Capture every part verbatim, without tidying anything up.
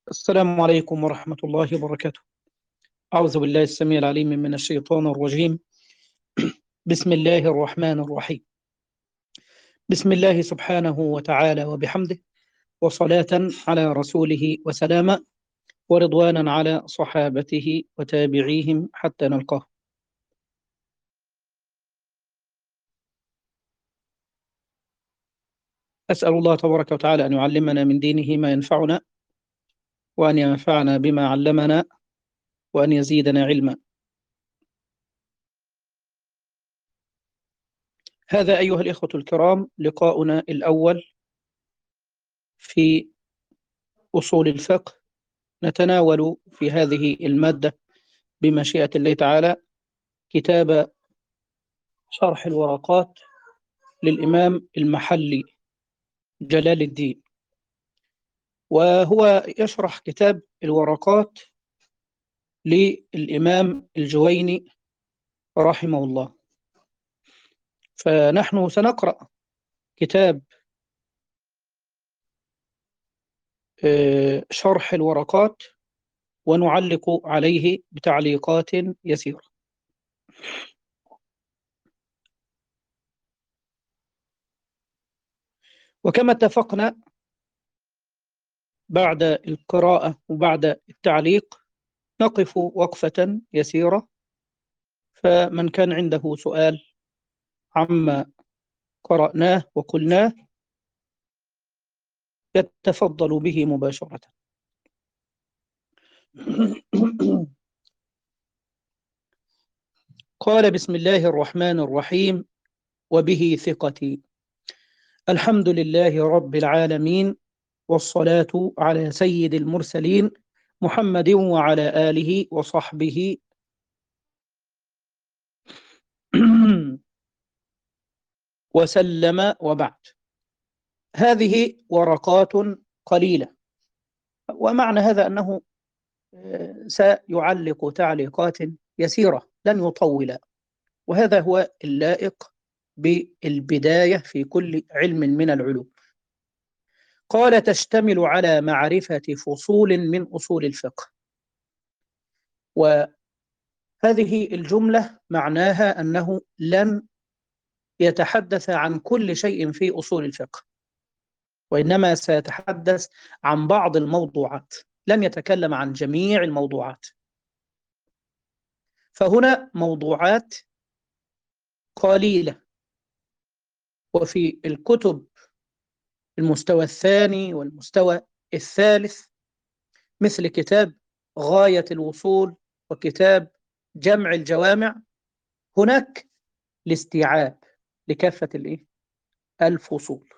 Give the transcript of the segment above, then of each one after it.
السلام عليكم ورحمة الله وبركاته. أعوذ بالله السميع العليم من الشيطان الرجيم. بسم الله الرحمن الرحيم. بسم الله سبحانه وتعالى وبحمده، وصلاة على رسوله وسلاما، ورضوانا على صحابته وتابعيهم حتى نلقاه. أسأل الله تبارك وتعالى أن يعلمنا من دينه ما ينفعنا، وأن ينفعنا بما علمنا، وأن يزيدنا علما. هذا أيها الإخوة الكرام لقاؤنا الأول في أصول الفقه. نتناول في هذه المادة بمشيئة الله تعالى كتاب شرح الورقات للإمام المحلي جلال الدين، وهو يشرح كتاب الورقات للإمام الجويني رحمه الله. فنحن سنقرأ كتاب شرح الورقات ونعلق عليه بتعليقات يسيرة. وكما اتفقنا بعد القراءة وبعد التعليق نقف وقفة يسيرة، فمن كان عنده سؤال عما قرأناه وقلناه يتفضل به مباشرة. قال: بسم الله الرحمن الرحيم، وبه ثقتي. الحمد لله رب العالمين، والصلاة على سيد المرسلين محمد وعلى آله وصحبه وسلم، وبعد. هذه ورقات قليلة، ومعنى هذا أنه سيعلق تعليقات يسيرة لن يطول، وهذا هو اللائق بالبداية في كل علم من العلوم. قال: تشتمل على معرفة فصول من أصول الفقه. وهذه الجملة معناها أنه لن يتحدث عن كل شيء في أصول الفقه، وإنما سيتحدث عن بعض الموضوعات، لن يتكلم عن جميع الموضوعات. فهنا موضوعات قليلة، وفي الكتب المستوى الثاني والمستوى الثالث مثل كتاب غاية الوصول وكتاب جمع الجوامع هناك الاستيعاب لكافة الإيه؟ الفصول.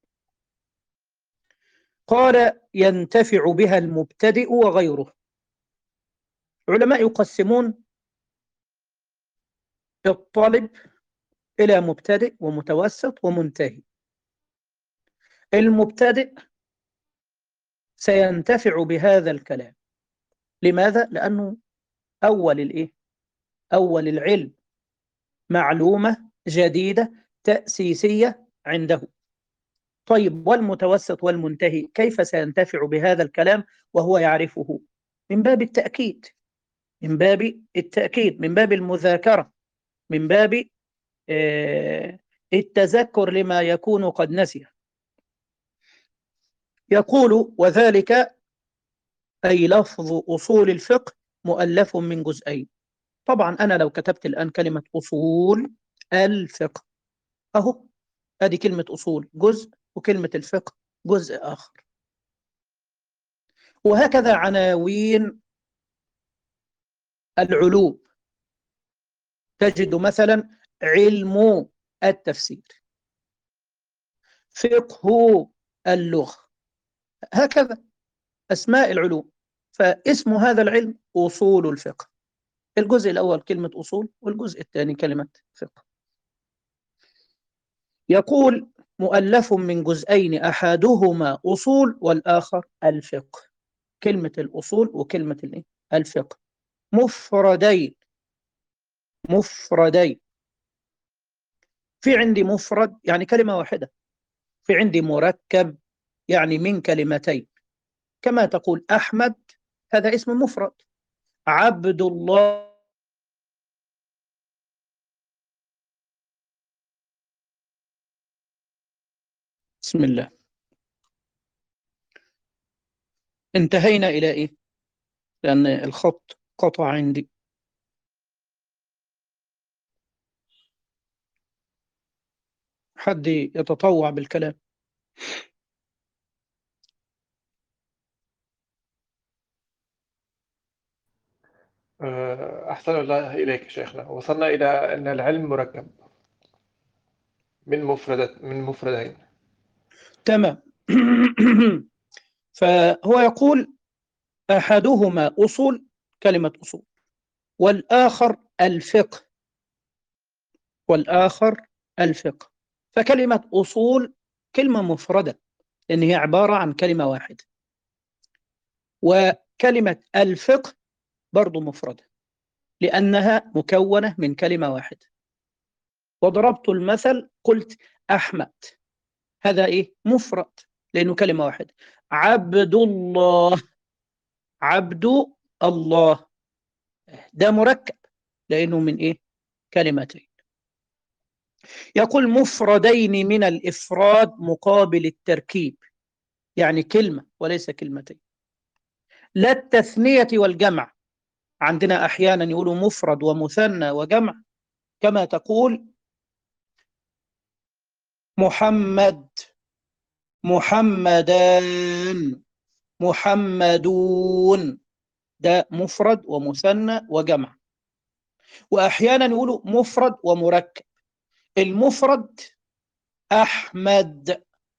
قال: ينتفع بها المبتدئ وغيره. علماء يقسمون الطالب إلى مبتدئ ومتوسط ومنتهي. المبتدئ سينتفع بهذا الكلام. لماذا؟ لأنه أول الإيه؟ أول العلم، معلومة جديدة تأسيسية عنده. طيب، والمتوسط والمنتهي كيف سينتفع بهذا الكلام وهو يعرفه؟ من باب التأكيد، من باب التأكيد من باب المذاكرة، من باب التذكر لما يكون قد نسيه. يقول: وذلك أي لفظ أصول الفقه مؤلف من جزئين. طبعا أنا لو كتبت الآن كلمة أصول الفقه أهو، هذه كلمة أصول جزء، وكلمة الفقه جزء آخر. وهكذا عناوين العلوم، تجد مثلا علم التفسير، فقه اللغة، هكذا أسماء العلوم. فاسم هذا العلم أصول الفقه. الجزء الأول كلمة أصول، والجزء الثاني كلمة فقه. يقول: مؤلف من جزئين أحدهما أصول والآخر الفقه. كلمة الأصول وكلمة الإيه؟ الفقه مفردين. مفردين في عندي مفرد يعني كلمة واحدة، في عندي مركب يعني من كلمتين. كما تقول أحمد، هذا اسم مفرد. عبد الله، بسم الله. انتهينا إلى إيه؟ لأن الخط قطع عندي. حد يتطوع بالكلام. آه، أحسن الله إليك شيخنا. وصلنا إلى أن العلم مركب من مفردة من مفردين. تمام. فهو يقول أحدهما أصول، كلمة أصول، والآخر الفقه، والآخر الفقه. فكلمة أصول كلمة مفردة لأن هي عبارة عن كلمة واحدة، وكلمة الفقه برضو مفردة لأنها مكونة من كلمة واحدة. وضربت المثل قلت أحمد، هذا إيه؟ مفرد لأنه كلمة واحدة. عبد الله، عبد الله، ده مركب لأنه من إيه؟ كلمتين. يقول مفردين من الإفراد مقابل التركيب، يعني كلمة وليس كلمتين. لا التثنية والجمع، عندنا أحيانا يقولوا مفرد ومثنى وجمع، كما تقول محمد، محمدان، محمدون، ده مفرد ومثنى وجمع. وأحيانا يقولوا مفرد ومركب. المفرد أحمد،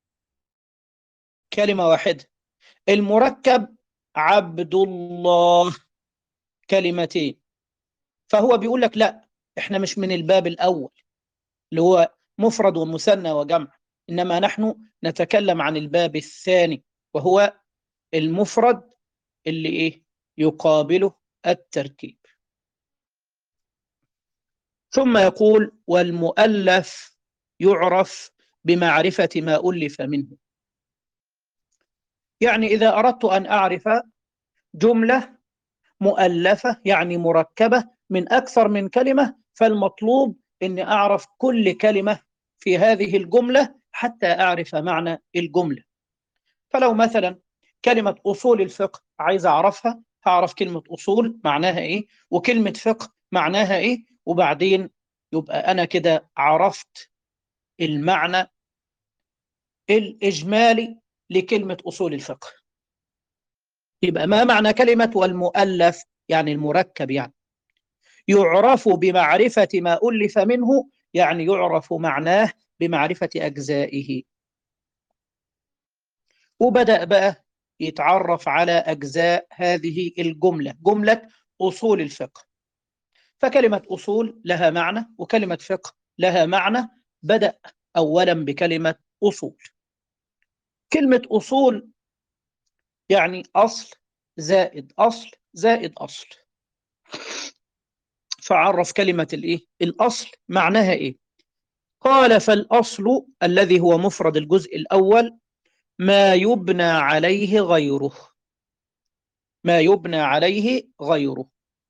كلمة واحدة. المركب عبد الله، كلمتين. فهو بيقول لك لا، احنا مش من الباب الأول اللي هو مفرد ومثنى وجمع، إنما نحن نتكلم عن الباب الثاني وهو المفرد اللي إيه؟ يقابله التركيب. ثم يقول والمؤلف يعرف بمعرفة ما ألف منه. يعني إذا أردت أن أعرف جملة مؤلفة يعني مركبة من أكثر من كلمة، فالمطلوب أني أعرف كل كلمة في هذه الجملة حتى أعرف معنى الجملة. فلو مثلا كلمة أصول الفقه عايز أعرفها، هعرف كلمة أصول معناها إيه وكلمة فقه معناها إيه، وبعدين يبقى أنا كده عرفت المعنى الإجمالي لكلمة أصول الفقه. يبقى ما معنى كلمة والمؤلف؟ يعني المركب، يعني يعرف بمعرفة ما ألف منه، يعني يعرف معناه بمعرفة أجزائه. وبدأ بقى يتعرف على أجزاء هذه الجملة، جملة أصول الفقه. فكلمة أصول لها معنى وكلمة فقه لها معنى. بدأ أولا بكلمة أصول. كلمة أصول يعني أصل زائد أصل زائد أصل. فعرف كلمة الإيه؟ الأصل معناها إيه؟ قال فالأصل الذي هو مفرد الجزء الأول ما يبنى عليه غيره، ما يبنى عليه غيره.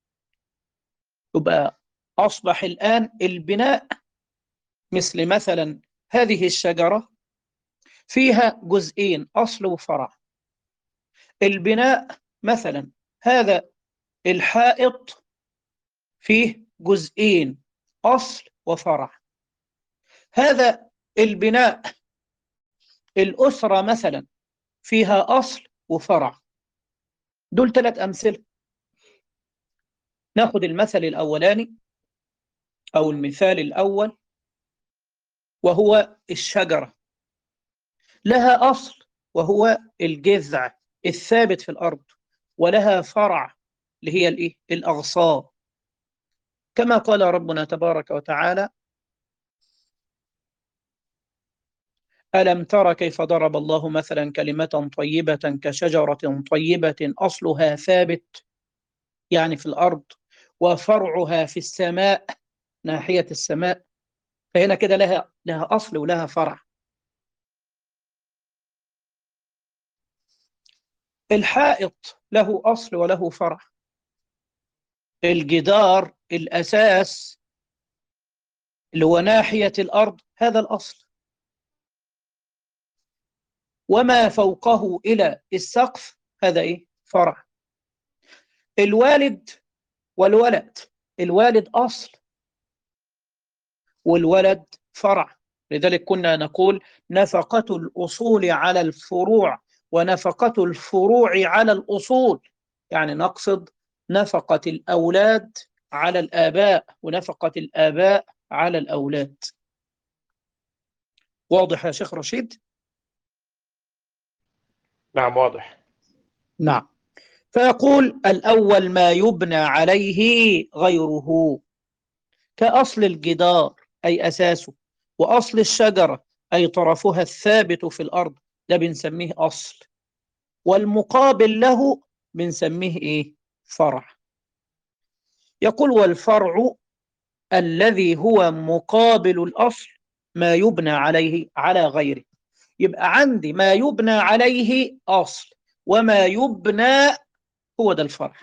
يبقى أصبح الآن البناء مثل مثلا هذه الشجرة فيها جزئين، أصل وفرع. البناء مثلا هذا الحائط فيه جزئين، أصل وفرع. هذا البناء الأسرة مثلا فيها أصل وفرع. دول ثلاث أمثلة. ناخد المثل الأولاني أو المثال الأول وهو الشجرة، لها أصل وهو الجذع الثابت في الأرض، ولها فرع اللي هي الإيه؟ الأغصان. كما قال ربنا تبارك وتعالى ألم تر كيف ضرب الله مثلا كلمة طيبة كشجرة طيبة أصلها ثابت يعني في الأرض وفرعها في السماء ناحية السماء. فهنا كده لها لها أصل ولها فرع. الحائط له أصل وله فرع. الجدار الأساس اللي هو ناحية الأرض هذا الأصل، وما فوقه إلى السقف هذا إيه؟ فرع. الوالد والولد، الوالد أصل والولد فرع. لذلك كنا نقول نفقة الأصول على الفروع ونفقة الفروع على الأصول، يعني نقصد نفقة الأولاد على الآباء ونفقة الآباء على الأولاد. واضح يا شيخ رشيد؟ نعم واضح. نعم. فيقول الأول ما يبنى عليه غيره، كأصل الجدار أي أساسه، وأصل الشجرة أي طرفها الثابت في الأرض، ده بنسميه أصل، والمقابل له بنسميه إيه؟ فرع. يقول والفرع الذي هو مقابل الأصل ما يبنى عليه على غيره. يبقى عندي ما يبنى عليه أصل، وما يبنى هو ده الفرع،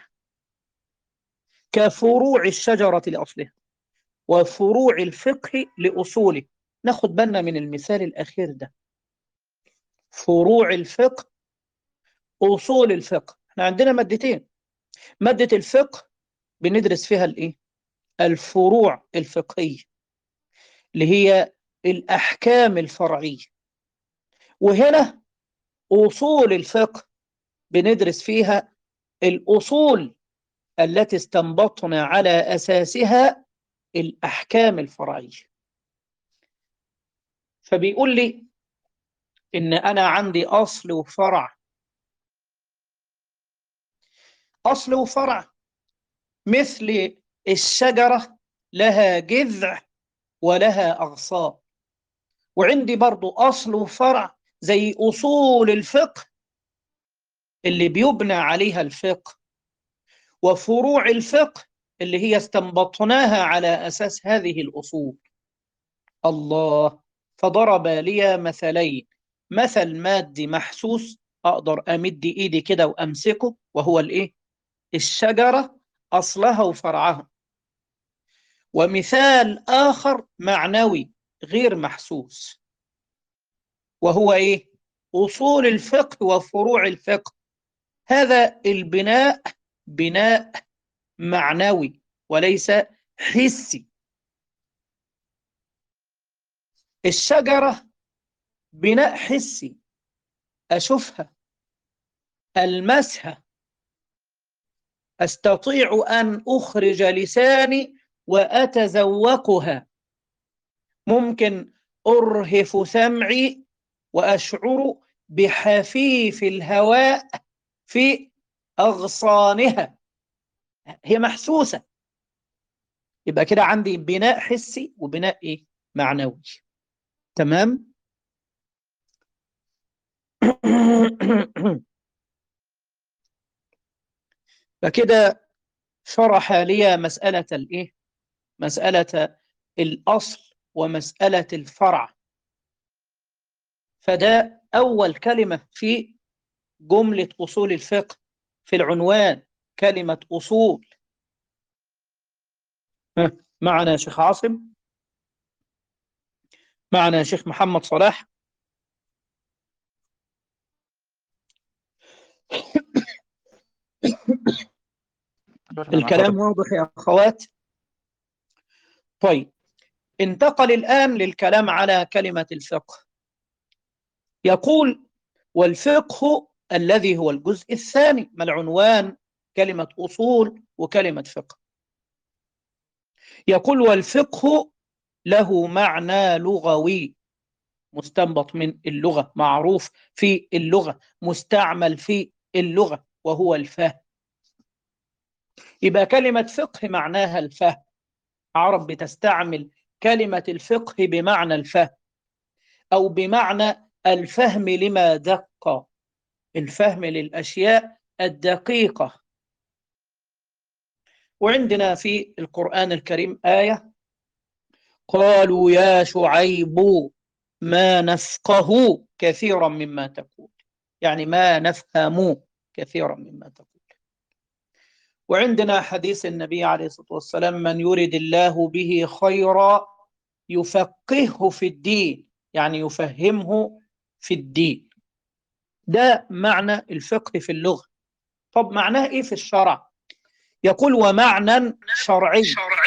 كفروع الشجرة لأصلها وفروع الفقه لأصوله. ناخد بالنا من المثال الأخير ده، فروع الفقه أصول الفقه. احنا عندنا مادتين، مادة الفقه بندرس فيها الإيه؟ الفروع الفقهية اللي هي الأحكام الفرعية، وهنا أصول الفقه بندرس فيها الأصول التي استنبطنا على أساسها الأحكام الفرعية. فبيقول لي إن أنا عندي أصل وفرع. أصل وفرع مثل الشجرة لها جذع ولها أغصان، وعندي برضو أصل وفرع زي أصول الفقه اللي بيبنى عليها الفقه، وفروع الفقه اللي هي استنبطناها على أساس هذه الأصول. الله، فضرب لي مثلين، مثل مادي محسوس أقدر أمد إيدي كده وأمسكه وهو الإيه؟ الشجرة أصلها وفرعها، ومثال آخر معنوي غير محسوس وهو إيه؟ أصول الفقه وفروع الفقه. هذا البناء بناء معنوي وليس حسي. الشجرة بناء حسي، أشوفها، ألمسها، أستطيع أن أخرج لساني وأتذوقها، ممكن أرهف سمعي وأشعر بحفيف الهواء في أغصانها، هي محسوسة. يبقى كده عندي بناء حسي وبناء إيه؟ معنوي. تمام؟ فكده شرح لي مسألة الإيه؟ مسألة الأصل ومسألة الفرع. فده أول كلمة في جملة أصول الفقه في العنوان، كلمة أصول. معنا يا شيخ عاصم، معنا يا شيخ محمد صلاح. الكلام واضح يا أخوات؟ طيب، انتقل الآن للكلام على كلمة الفقه. يقول والفقه الذي هو الجزء الثاني من العنوان، كلمة أصول وكلمة فقه. يقول والفقه له معنى لغوي مستنبط من اللغة، معروف في اللغة، مستعمل في اللغة، وهو الفهم. يبقى كلمة فقه معناها الفهم. عرب بتستعمل كلمة الفقه بمعنى الفهم، أو بمعنى الفهم لما دق، الفهم للأشياء الدقيقة. وعندنا في القرآن الكريم آية قالوا يا شعيب ما نفقه كثيرا مما تقول، يعني ما نفهم. كثيرا مما تقول. وعندنا حديث النبي عليه الصلاة والسلام: من يرد الله به خيرا يفقهه في الدين، يعني يفهمه في الدين. ده معنى الفقه في اللغة. طب معناه إيه في الشرع؟ يقول: ومعنى شرعي.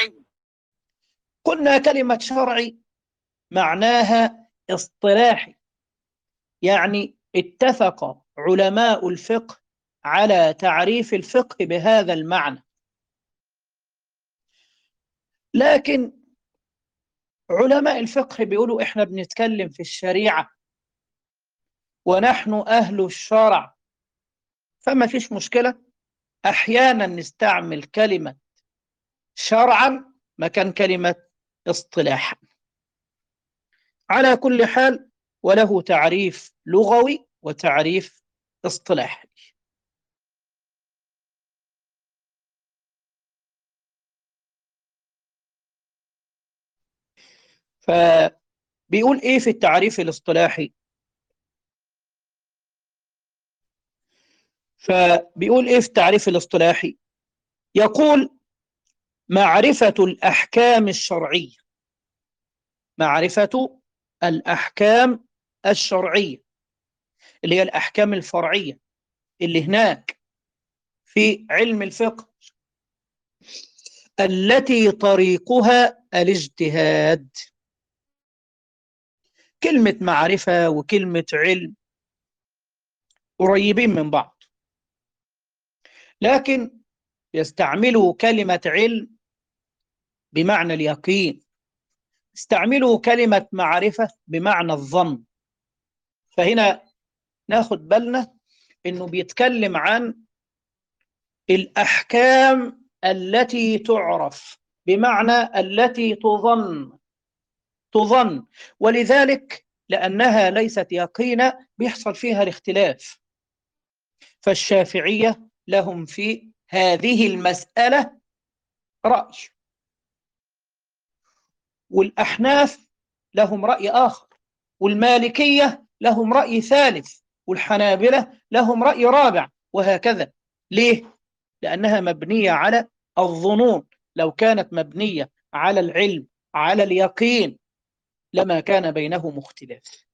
قلنا كلمة شرعي معناها اصطلاحي، يعني اتفق علماء الفقه على تعريف الفقه بهذا المعنى. لكن علماء الفقه بيقولوا إحنا بنتكلم في الشريعة ونحن أهل الشرع، فما فيش مشكلة أحيانا نستعمل كلمة شرعا مكان كلمة اصطلاحا. على كل حال، وله تعريف لغوي وتعريف اصطلاحي. فبيقول إيه في التعريف الاصطلاحي؟ فبيقول إيه في التعريف الاصطلاحي؟ يقول: معرفة الأحكام الشرعية، معرفة الأحكام الشرعية اللي هي الأحكام الفرعية اللي هناك في علم الفقه، التي طريقها الاجتهاد. كلمة معرفة وكلمة علم قريبين من بعض، لكن يستعملوا كلمة علم بمعنى اليقين، استعملوا كلمة معرفة بمعنى الظن. فهنا ناخد بالنا إنه بيتكلم عن الأحكام التي تعرف بمعنى التي تظن تظن ولذلك لأنها ليست يقينة بيحصل فيها الاختلاف. فالشافعية لهم في هذه المسألة رأي، والأحناف لهم رأي آخر، والمالكية لهم رأي ثالث، والحنابلة لهم رأي رابع، وهكذا. ليه؟ لأنها مبنية على الظنون. لو كانت مبنية على العلم على اليقين لما كان بينهم اختلاف.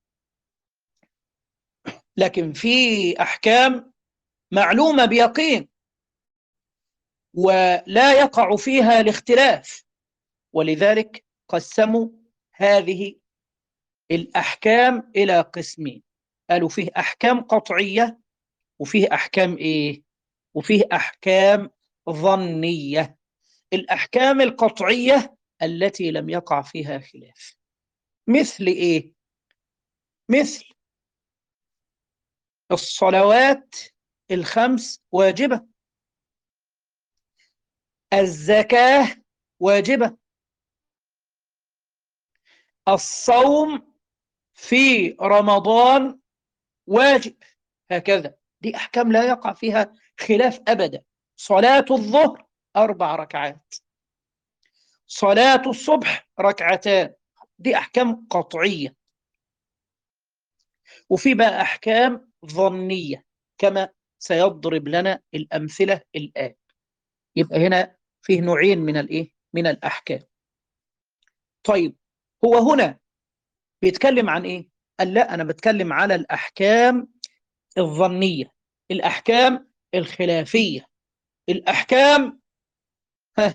لكن في أحكام معلومة بيقين ولا يقع فيها الاختلاف، ولذلك قسموا هذه الأحكام إلى قسمين. قالوا فيه أحكام قطعية وفيه أحكام إيه؟ وفيه أحكام ظنية. الأحكام القطعية التي لم يقع فيها خلاف، مثل إيه؟ مثل الصلوات الخمس واجبة، الزكاة واجبة، الصوم في رمضان واجب، هكذا. دي أحكام لا يقع فيها خلاف أبدا. صلاة الظهر أربع ركعات، صلاة الصبح ركعتان، دي أحكام قطعية. وفي بقى أحكام ظنية كما سيضرب لنا الأمثلة الآن. يبقى هنا فيه نوعين من الإيه؟ من الأحكام. طيب هو هنا بيتكلم عن إيه؟ قال لا، أنا بتكلم على الأحكام الظنية، الأحكام الخلافية، الأحكام ها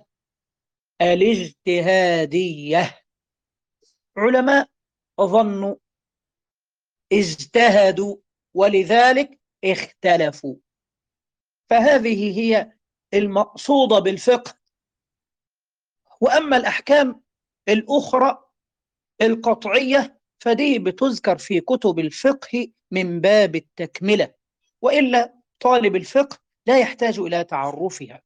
الاجتهادية. علماء ظنوا، اجتهدوا، ولذلك اختلفوا. فهذه هي المقصودة بالفقه. وأما الأحكام الأخرى القطعية فدي بتذكر في كتب الفقه من باب التكملة، وإلا طالب الفقه لا يحتاج إلى تعرفها.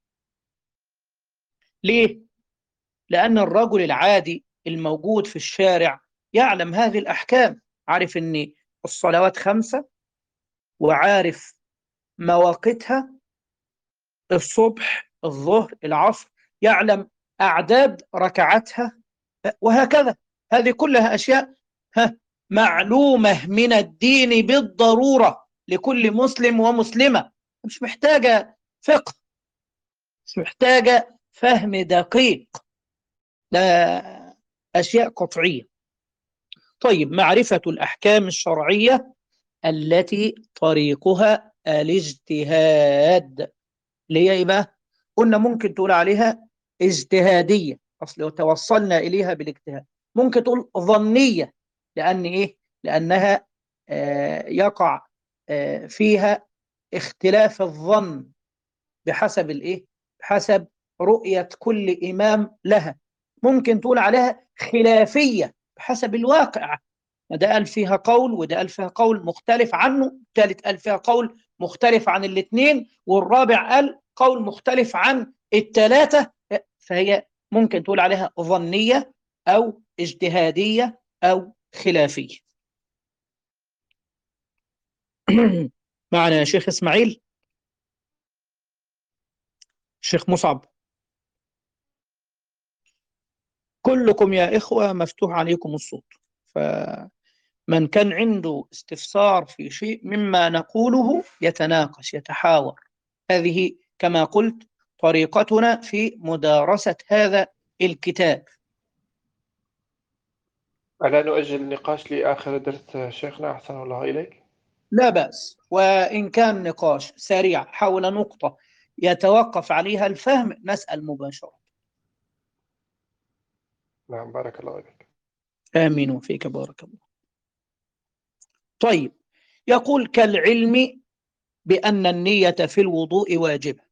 ليه؟ لأن الرجل العادي الموجود في الشارع يعلم هذه الأحكام، عارف أن الصلوات خمسة وعارف مواقتها، الصبح الظهر العصر، يعلم أعداد ركعتها، وهكذا. هذه كلها أشياء ها معلومة من الدين بالضرورة لكل مسلم ومسلمة. مش محتاجة فقه، مش محتاجة فهم دقيق، ده أشياء قطعية. طيب، معرفة الأحكام الشرعية التي طريقها الاجتهاد، اللي هي إيه بقى؟ قلنا ممكن تقول عليها اجتهادية، أصل لو توصلنا إليها بالاجتهاد. ممكن تقول ظنية، لأن إيه؟ لأنها آه يقع آه فيها اختلاف الظن بحسب الإيه؟ بحسب رؤية كل إمام لها. ممكن تقول عليها خلافية بحسب الواقع، ده قال فيها قول وده قال فيها قول مختلف عنه، الثالث قال فيها قول مختلف عن الاثنين، والرابع قال قول مختلف عن الثلاثة. فهي ممكن تقول عليها ظنية أو اجتهادية أو خلافية. معنا يا شيخ إسماعيل، شيخ مصعب، كلكم يا إخوة مفتوح عليكم الصوت، فمن كان عنده استفسار في شيء مما نقوله يتناقش يتحاور. هذه كما قلت طريقتنا في مدارسة هذا الكتاب. ألا نؤجل النقاش لآخر درس شيخنا أحسن الله إليك؟ لا بأس، وإن كان نقاش سريع حول نقطة يتوقف عليها الفهم نسأل مباشرة. نعم، بارك الله إليك. آمين وفيك بارك الله. طيب، يقول كالعلم بأن النية في الوضوء واجبة.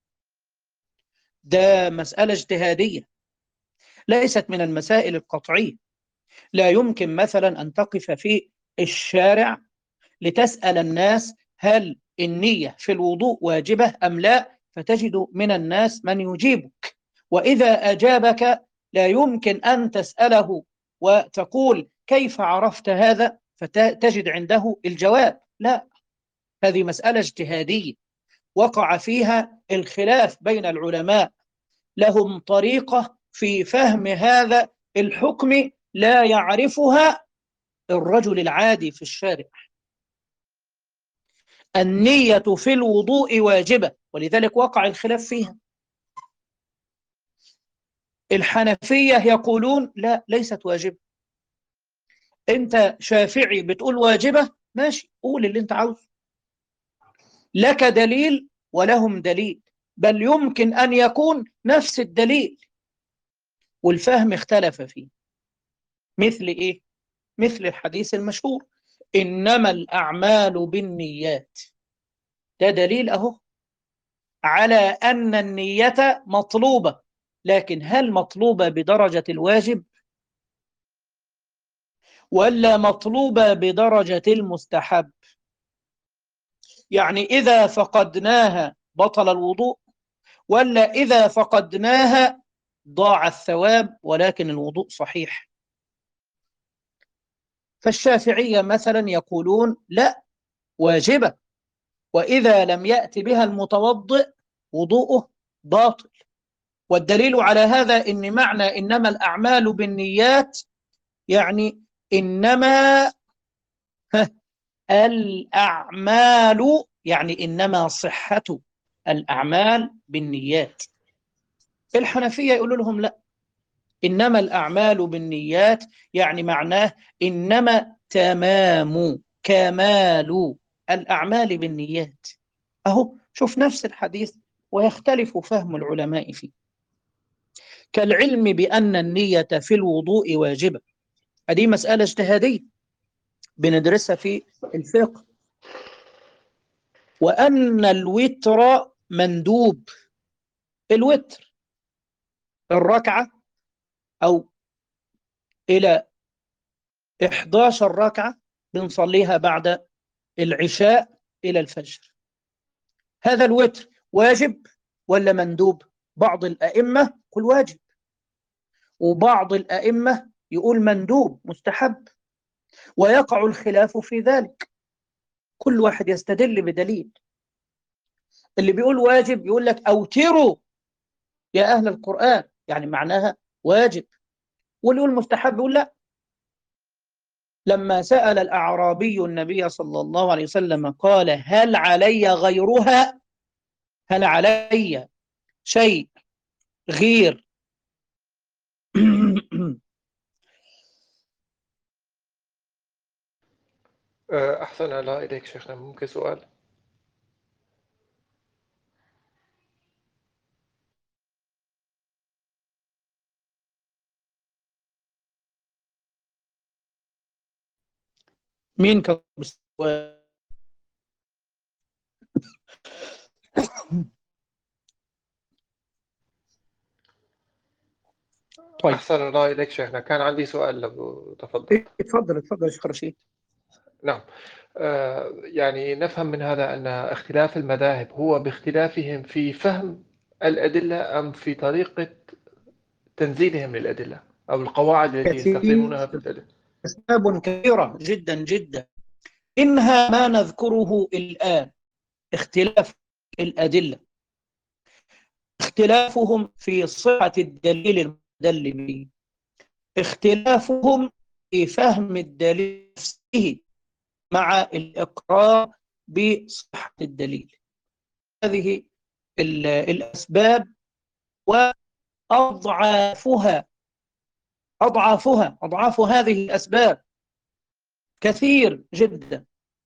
ده مسألة اجتهادية، ليست من المسائل القطعية. لا يمكن مثلا أن تقف في الشارع لتسأل الناس هل النية في الوضوء واجبة أم لا، فتجد من الناس من يجيبك، وإذا أجابك لا يمكن أن تسأله وتقول كيف عرفت هذا فتجد عنده الجواب. لا، هذه مسألة اجتهادية وقع فيها الخلاف بين العلماء، لهم طريقة في فهم هذا الحكم لا يعرفها الرجل العادي في الشارع. النية في الوضوء واجبة، ولذلك وقع الخلاف فيها. الحنفية يقولون لا، ليست واجبة. انت شافعي بتقول واجبة، ماشي، قول اللي انت عاوزه، لك دليل ولهم دليل، بل يمكن أن يكون نفس الدليل والفهم اختلف فيه. مثل إيه؟ مثل الحديث المشهور إنما الأعمال بالنيات، ده دليل أهو على أن النية مطلوبة، لكن هل مطلوبة بدرجة الواجب ولا مطلوبة بدرجة المستحب؟ يعني إذا فقدناها بطل الوضوء، ولا إذا فقدناها ضاع الثواب ولكن الوضوء صحيح؟ فالشافعية مثلا يقولون لا، واجبة، وإذا لم يأتي بها المتوضئ وضوءه باطل. والدليل على هذا إن معنى إنما الأعمال بالنيات يعني إنما الأعمال، يعني إنما صحة الأعمال بالنيات. الحنفية يقولوا لهم لا، إنما الأعمال بالنيات يعني معناه إنما تمام كمال الأعمال بالنيات. أهو شوف نفس الحديث ويختلف فهم العلماء فيه. كالعلم بأن النية في الوضوء واجبة، هذه مسألة اجتهادية بندرسها في الفقه. وأن الوتر مندوب، الوتر الركعة أو إلى إحدى عشرة ركعة بنصليها بعد العشاء إلى الفجر، هذا الوتر واجب ولا مندوب؟ بعض الأئمة يقول واجب، وبعض الأئمة يقول مندوب مستحب، ويقع الخلاف في ذلك، كل واحد يستدل بدليل. اللي بيقول واجب يقول لك أوتروا يا أهل القرآن، يعني معناها واجب، واللي يقول مستحب يقول لا. لما سأل الأعرابي النبي صلى الله عليه وسلم قال هل علي غيرها، هل علي شيء غير أحسن الله إليك شيخنا، ممكن سؤال؟ مين كتب السؤال؟ طيب، أحسن الله إليك شيخنا، كان عندي سؤال لو تفضل. اتفضل اتفضل يا شيخ رشيد. نعم. آه، يعني نفهم من هذا أن اختلاف المذاهب هو باختلافهم في فهم الأدلة أم في طريقة تنزيلهم للأدلة أو القواعد التي كثير، يستخدمونها في الأدلة؟ أسباب كثيرة جدا جدا، إنها ما نذكره الآن: اختلاف الأدلة، اختلافهم في صحة الدليل المدل به، اختلافهم في فهم الدليل نفسه مع الإقرار بصحة الدليل. هذه الأسباب، وأضعافها أضعافها أضعاف هذه الأسباب كثير جدا.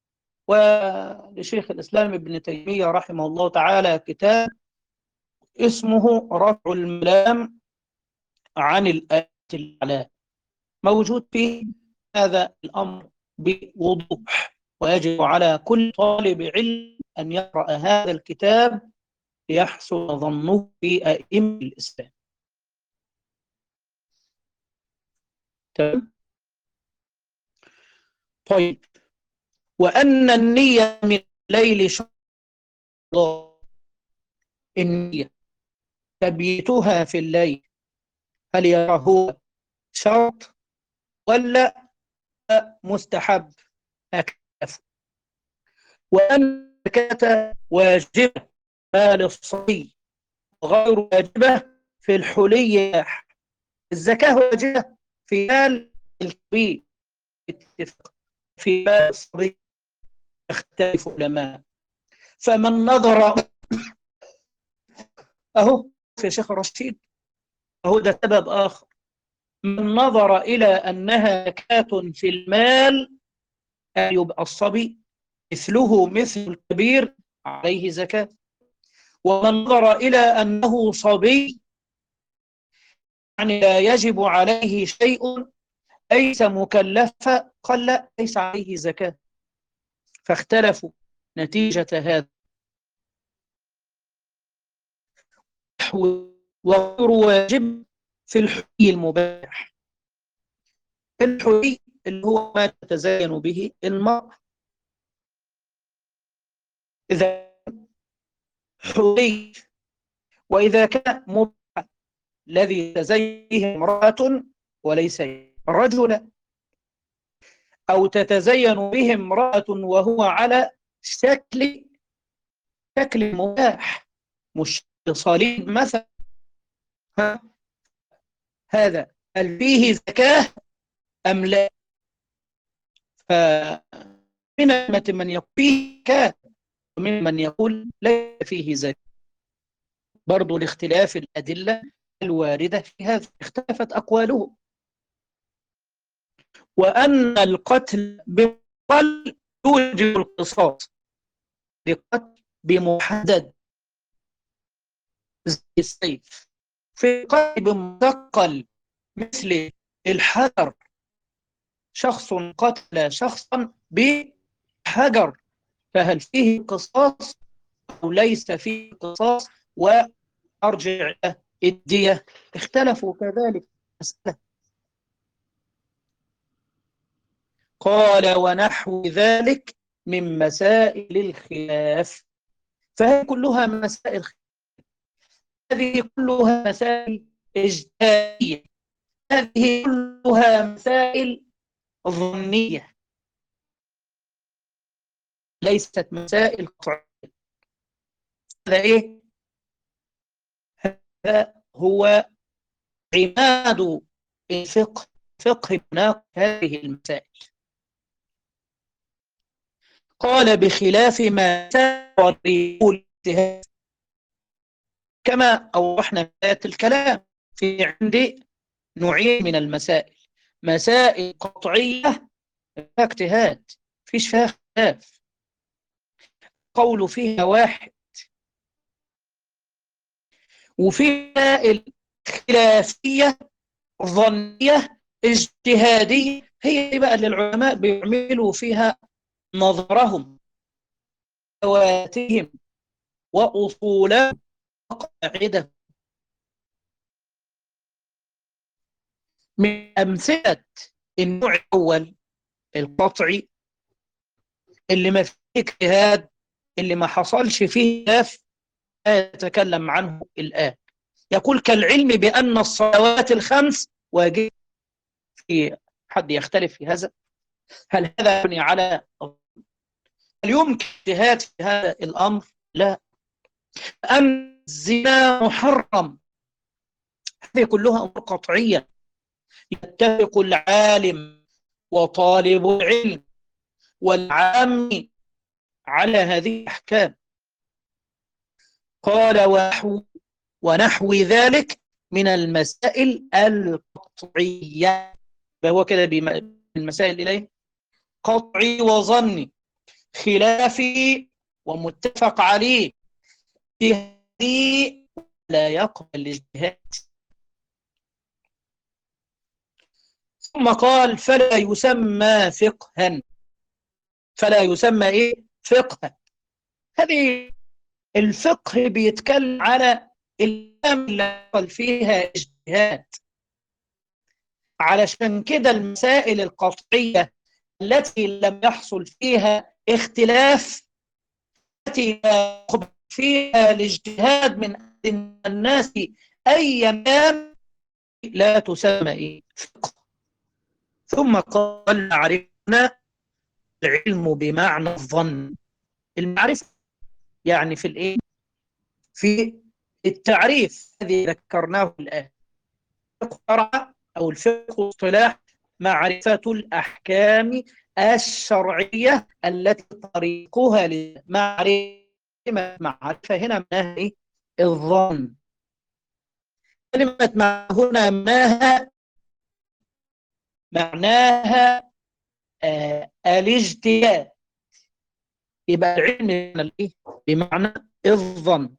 ولشيخ الإسلام ابن تيمية رحمه الله تعالى كتاب اسمه رفع الملام عن الآيات الأعلام، موجود فيه هذا الأمر بوضوح، ويجب على كل طالب علم أن يقرأ هذا الكتاب ليحسن ظنه في أئمة الإسلام. تمام؟ طيب، وأن النية من الليل شرط. النية تبيتها في الليل، هل يرى هو شرط ولا مستحب؟ هكذا. وأن الزكاة واجبة مال الصبي وغير واجبة في الحلي. الزكاة واجبة في مال الكبير، في مال الصبي يختلف العلماء. فمن نظر، أهو في شيخ رشيد، أهو ده سبب آخر. من نظر إلى أنها زكاة في المال، أن يبقى الصبي مثله مثل الكبير عليه زكاة. ومن نظر إلى أنه صبي يعني لا يجب عليه شيء، ليس مكلفا، قال لا، ليس عليه زكاة. فاختلفوا نتيجة هذا. وغير واجب في الحلي المباح، الحلي اللي هو ما تتزين به المرأة. إذا حلي، وإذا كان مباح الذي تزين به امرأة وليس رجلا، أو تتزين به امرأة وهو على شكل شكل مباح، مش صليب مثلا، هذا هل فيه زكاة أم لا؟ فمن من يقول فيه زكاة، ومن من يقول لا فيه زكاة. برضو لاختلاف الأدلة الواردة في هذا اختلفت أقوالهم. وأن القتل بالقتل يوجب القصاص، بقتل بمحدد زي السيف. في قتل بمثقل مثل الحجر، شخص قتل شخصا بحجر، فهل فيه قصاص أو ليس فيه قصاص؟ وأرجع إلى الدية، اختلفوا كذلك مسألة. قال ونحو ذلك من مسائل الخلاف. فهي كلها مسائل خلاف. هذه كلها مسائل اجتهادية، هذه كلها مسائل ظنية، ليست مسائل قطعية. هذا إيه؟ هذا هو عماد الفقه، فقه هناك هذه المسائل. قال بخلاف ما سار الاجتهاد، كما أوضحنا في بداية الكلام. في عندي نوعين من المسائل: مسائل قطعية فيها اجتهاد مفيش فيها خلاف، قول فيها واحد، وفي مسائل خلافية ظنية اجتهادية، هي دي بقى اللي العلماء بيعملوا فيها نظرهم واتهم وأصولهم وقاعدة. من أمثلة النوع الأول القطعي اللي ما فيه اجتهاد، اللي ما حصلش فيه خلاف، يتكلم عنه الآن. يقول: كالعلم بأن الصلوات الخمس واجب. في حد يختلف في هذا؟ هل هذا يبني على هل يمكن اجتهاد في هذا الأمر؟ لا. أن الزنا محرم، هذه كلها أمور قطعية يتفق العالم وطالب العلم والعام على هذه الأحكام. قال: ونحو, ونحو ذلك من المسائل القطعية. فهو كده بالمسائل إليه قطعي وظني، خلافي ومتفق عليه، اجتهادي لا يقبل الاجتهاد. ثم قال: فلا يسمى فقها. فلا يسمى ايه؟ فقها. هذه الفقه بيتكلم على الأحكام اللي حصل فيها اجتهاد. علشان كده المسائل القطعية التي لم يحصل فيها اختلاف، التي يقبل فيها الاجتهاد من الناس أي كان، لا تسمى إيه؟ فقه. ثم قال: عرفنا العلم بمعنى الظن. المعرفة يعني في الإيه؟ في التعريف الذي ذكرناه الآن. الفقه أو الفقه اصطلاح معرفة الأحكام الشرعية التي طريقها لمعرفة. معرفة هنا معناها إيه؟ الظن. كلمة مع هنا معناها معناها آه الاجتهاد. يبقى العلم بمعنى الايه؟ بمعنى الظن.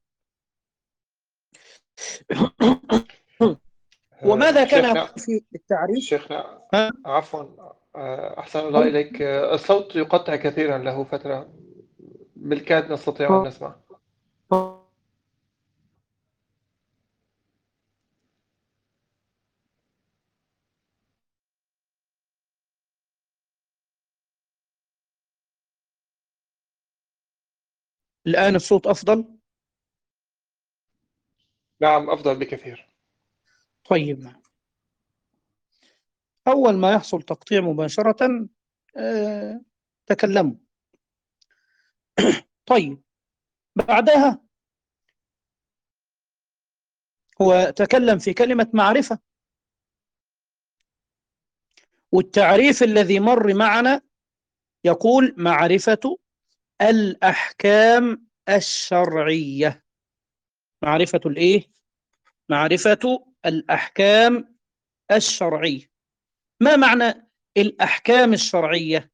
وماذا كان شيخنا يقول في التعريف؟ شيخنا ها؟ عفوا، أحسن الله إليك، الصوت يقطع كثيرا له فترة، بالكاد نستطيع أن نسمع. الآن الصوت أفضل؟ نعم، أفضل بكثير. طيب. نعم. أول ما يحصل تقطيع مباشرة آه تكلموا. طيب. بعدها هو تكلم في كلمة معرفة، والتعريف الذي مر معنا يقول: معرفة الأحكام الشرعية. معرفة الإيه؟ معرفة الأحكام الشرعية. ما معنى الأحكام الشرعية؟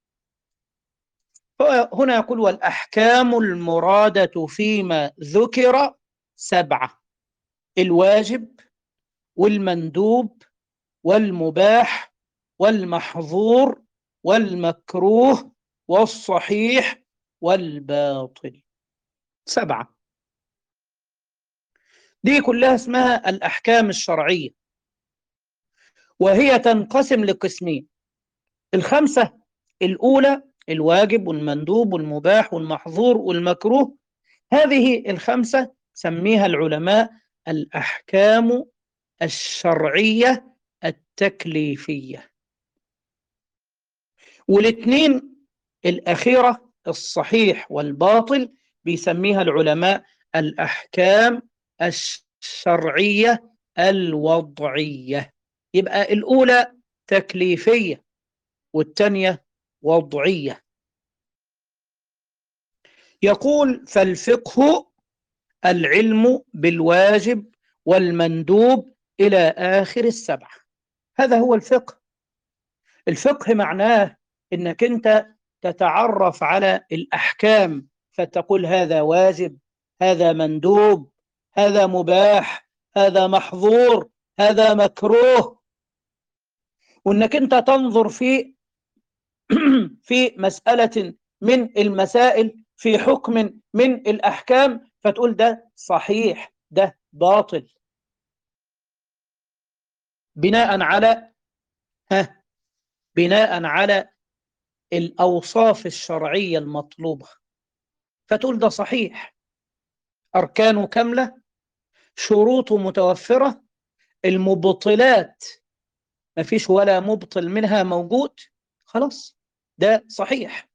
هنا يقول: والأحكام المرادة فيما ذكر سبعة: الواجب والمندوب والمباح والمحظور والمكروه والصحيح والباطل. سبعة، دي كلها اسمها الأحكام الشرعية، وهي تنقسم لقسمين: الخمسة الأولى الواجب والمندوب والمباح والمحظور والمكروه. هذه الخمسة سميها العلماء الأحكام الشرعية التكليفية. والاثنين الأخيرة الصحيح والباطل بيسميها العلماء الأحكام الشرعية الوضعية. يبقى الأولى تكليفية والثانية وضعية. يقول: فالفقه العلم بالواجب والمندوب إلى آخر السبعة. هذا هو الفقه. الفقه معناه إنك أنت تتعرف على الأحكام، فتقول هذا واجب، هذا مندوب، هذا مباح، هذا محظور، هذا مكروه. وإنك أنت تنظر في في مسألة من المسائل، في حكم من الأحكام، فتقول ده صحيح، ده باطل، بناء على ها بناء على الأوصاف الشرعية المطلوبة، فتقول ده صحيح، أركانه كاملة، شروطه متوفرة، المبطلات ما فيش ولا مبطل منها موجود، خلاص ده صحيح.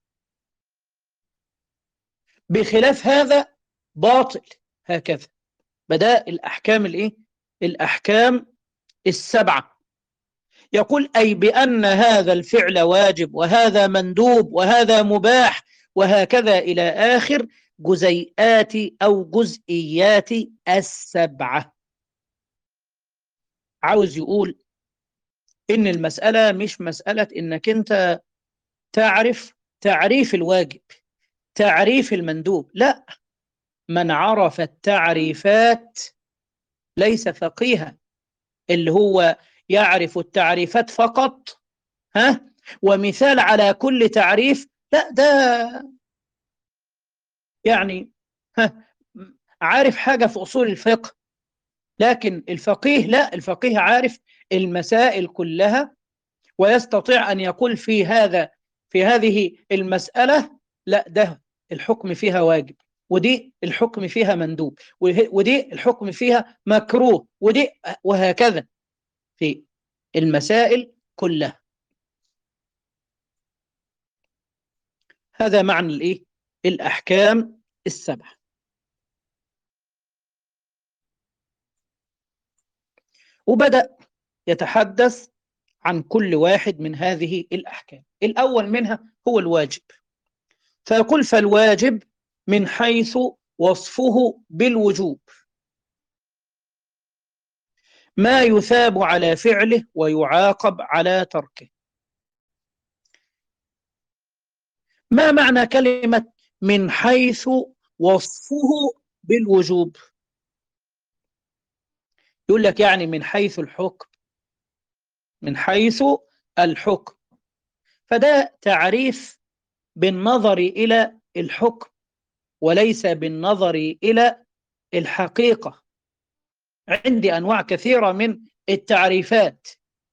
بخلاف هذا باطل. هكذا بدأ الأحكام الإيه؟ الأحكام السبعة. يقول أي بأن هذا الفعل واجب، وهذا مندوب، وهذا مباح، وهكذا إلى آخر جزيئات أو جزئيات السبعة. عاوز يقول إن المسألة مش مسألة إنك أنت تعرف تعريف الواجب، تعريف المندوب، لا. من عرف التعريفات ليس فقيها، اللي هو يعرف التعريفات فقط، ها ومثال على كل تعريف، لا ده يعني ها عارف حاجة في أصول الفقه. لكن الفقيه لا، الفقيه عارف المسائل كلها، ويستطيع أن يقول في هذا في هذه المسألة لا ده الحكم فيها واجب، ودي الحكم فيها مندوب، ودي الحكم فيها مكروه، ودي وهكذا في المسائل كلها. هذا معنى الايه؟ الأحكام السبع. وبدأ يتحدث عن كل واحد من هذه الأحكام. الأول منها هو الواجب، فيقول فالواجب من حيث وصفه بالوجوب ما يثاب على فعله ويعاقب على تركه. ما معنى كلمة من حيث وصفه بالوجوب؟ يقول لك يعني من حيث الحكم، من حيث الحكم. فده تعريف بالنظر إلى الحكم وليس بالنظر إلى الحقيقة. عندي أنواع كثيرة من التعريفات.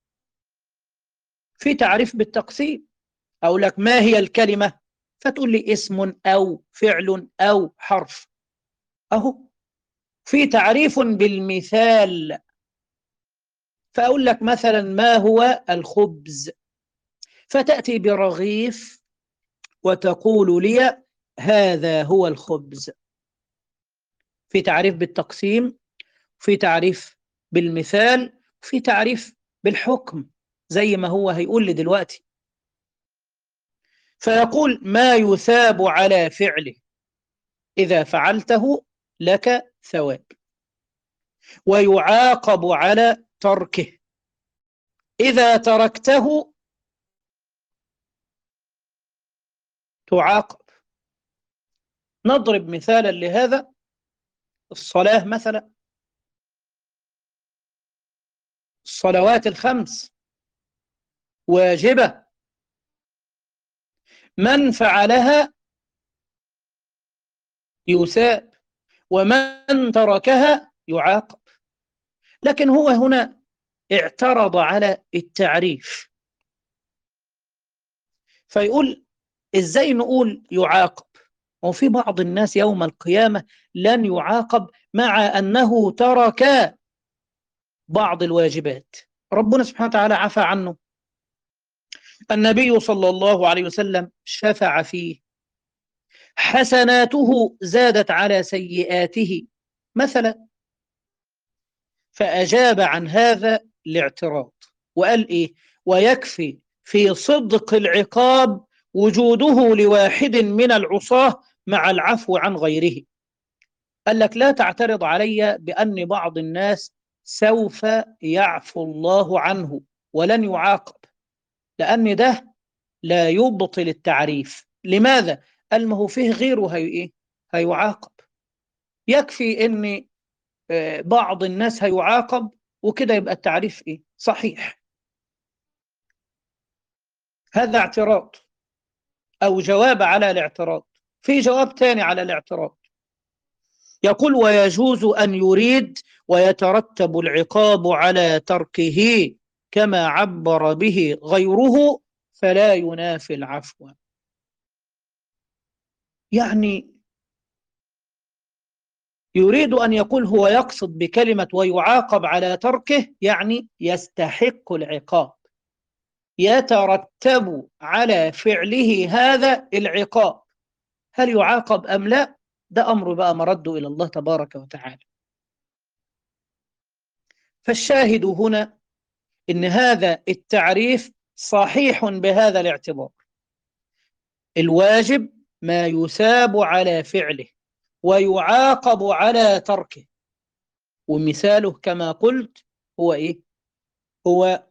في تعريف بالتقسيم، أقول لك ما هي الكلمة، فتقول لي اسم أو فعل أو حرف. أهو في تعريف بالمثال، فأقول لك مثلا ما هو الخبز، فتأتي برغيف وتقول لي هذا هو الخبز. في تعريف بالتقسيم، في تعريف بالمثال، في تعريف بالحكم زي ما هو هيقول لي دلوقتي. فيقول ما يثاب على فعله، إذا فعلته لك ثواب، ويعاقب على تركه، إذا تركته تعاقب. نضرب مثالا لهذا. الصلاة مثلا، الصلوات الخمس واجبة، من فعلها يثاب، ومن تركها يعاقب. لكن هو هنا اعترض على التعريف، فيقول ازاي نقول يعاقب وفي بعض الناس يوم القيامة لن يعاقب مع أنه ترك بعض الواجبات. ربنا سبحانه وتعالى عفى عنه، النبي صلى الله عليه وسلم شفع فيه، حسناته زادت على سيئاته مثلا. فأجاب عن هذا الاعتراض وقال إيه؟ ويكفي في صدق العقاب وجوده لواحد من العصاة مع العفو عن غيره. قال لك لا تعترض علي بأن بعض الناس سوف يعفو الله عنه ولن يعاقب، لأن ده لا يبطل التعريف. لماذا؟ قال ما هو فيه غيره هي إيه؟ هيعاقب. يكفي أن آه، بعض الناس هيعاقب وكده يبقى التعريف إيه؟ صحيح. هذا اعتراض أو جواب على الاعتراض. في جواب تاني على الاعتراض، يقول ويجوز أن يريد ويترتب العقاب على تركه كما عبر به غيره فلا ينافي العفو. يعني يريد أن يقول هو يقصد بكلمة ويعاقب على تركه يعني يستحق العقاب، يترتب على فعله هذا العقاب. هل يعاقب أم لا؟ ده أمر بقى مرده إلى الله تبارك وتعالى. فالشاهد هنا إن هذا التعريف صحيح بهذا الاعتبار. الواجب ما يثاب على فعله ويعاقب على تركه، ومثاله كما قلت هو إيه؟ هو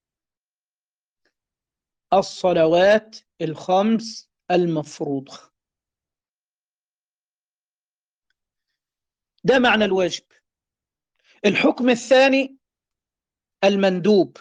الصلوات الخمس المفروضة. ده معنى الواجب. الحكم الثاني المندوب،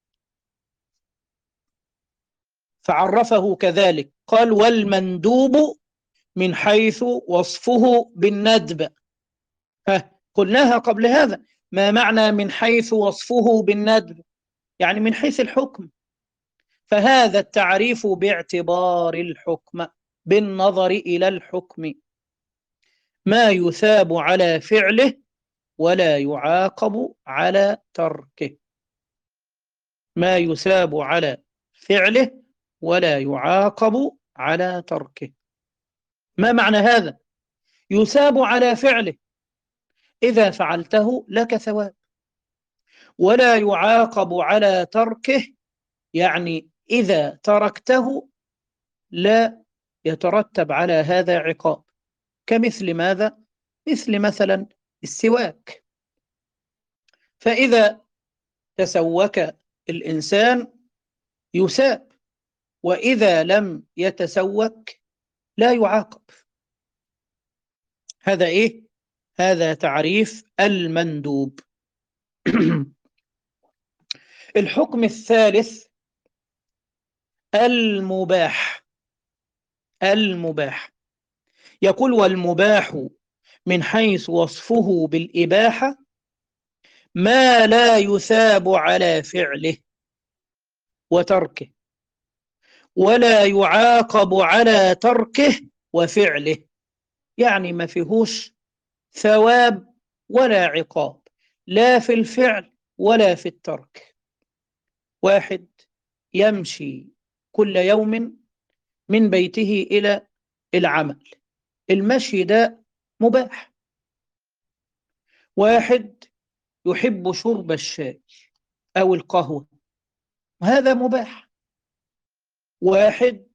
فعرفه كذلك قال والمندوب من حيث وصفه بالندب. ها قلناها قبل هذا، ما معنى من حيث وصفه بالندب؟ يعني من حيث الحكم. فهذا التعريف باعتبار الحكم، بالنظر إلى الحكم، ما يثاب على فعله ولا يعاقب على تركه. ما يثاب على فعله ولا يعاقب على تركه. ما معنى هذا؟ يثاب على فعله، إذا فعلته لك ثواب، ولا يعاقب على تركه، يعني إذا تركته لا يترتب على هذا عقاب. كمثل ماذا؟ مثل مثلا السواك، فإذا تسوك الإنسان يثاب، وإذا لم يتسوك لا يعاقب. هذا إيه؟ هذا تعريف المندوب. الحكم الثالث المباح. المباح يقول والمباح من حيث وصفه بالإباحة ما لا يثاب على فعله وتركه ولا يعاقب على تركه وفعله، يعني ما فيهوش ثواب ولا عقاب، لا في الفعل ولا في الترك. واحد يمشي كل يوم من بيته إلى العمل، المشي ده مباح. واحد يحب شرب الشاي أو القهوة، وهذا مباح. واحد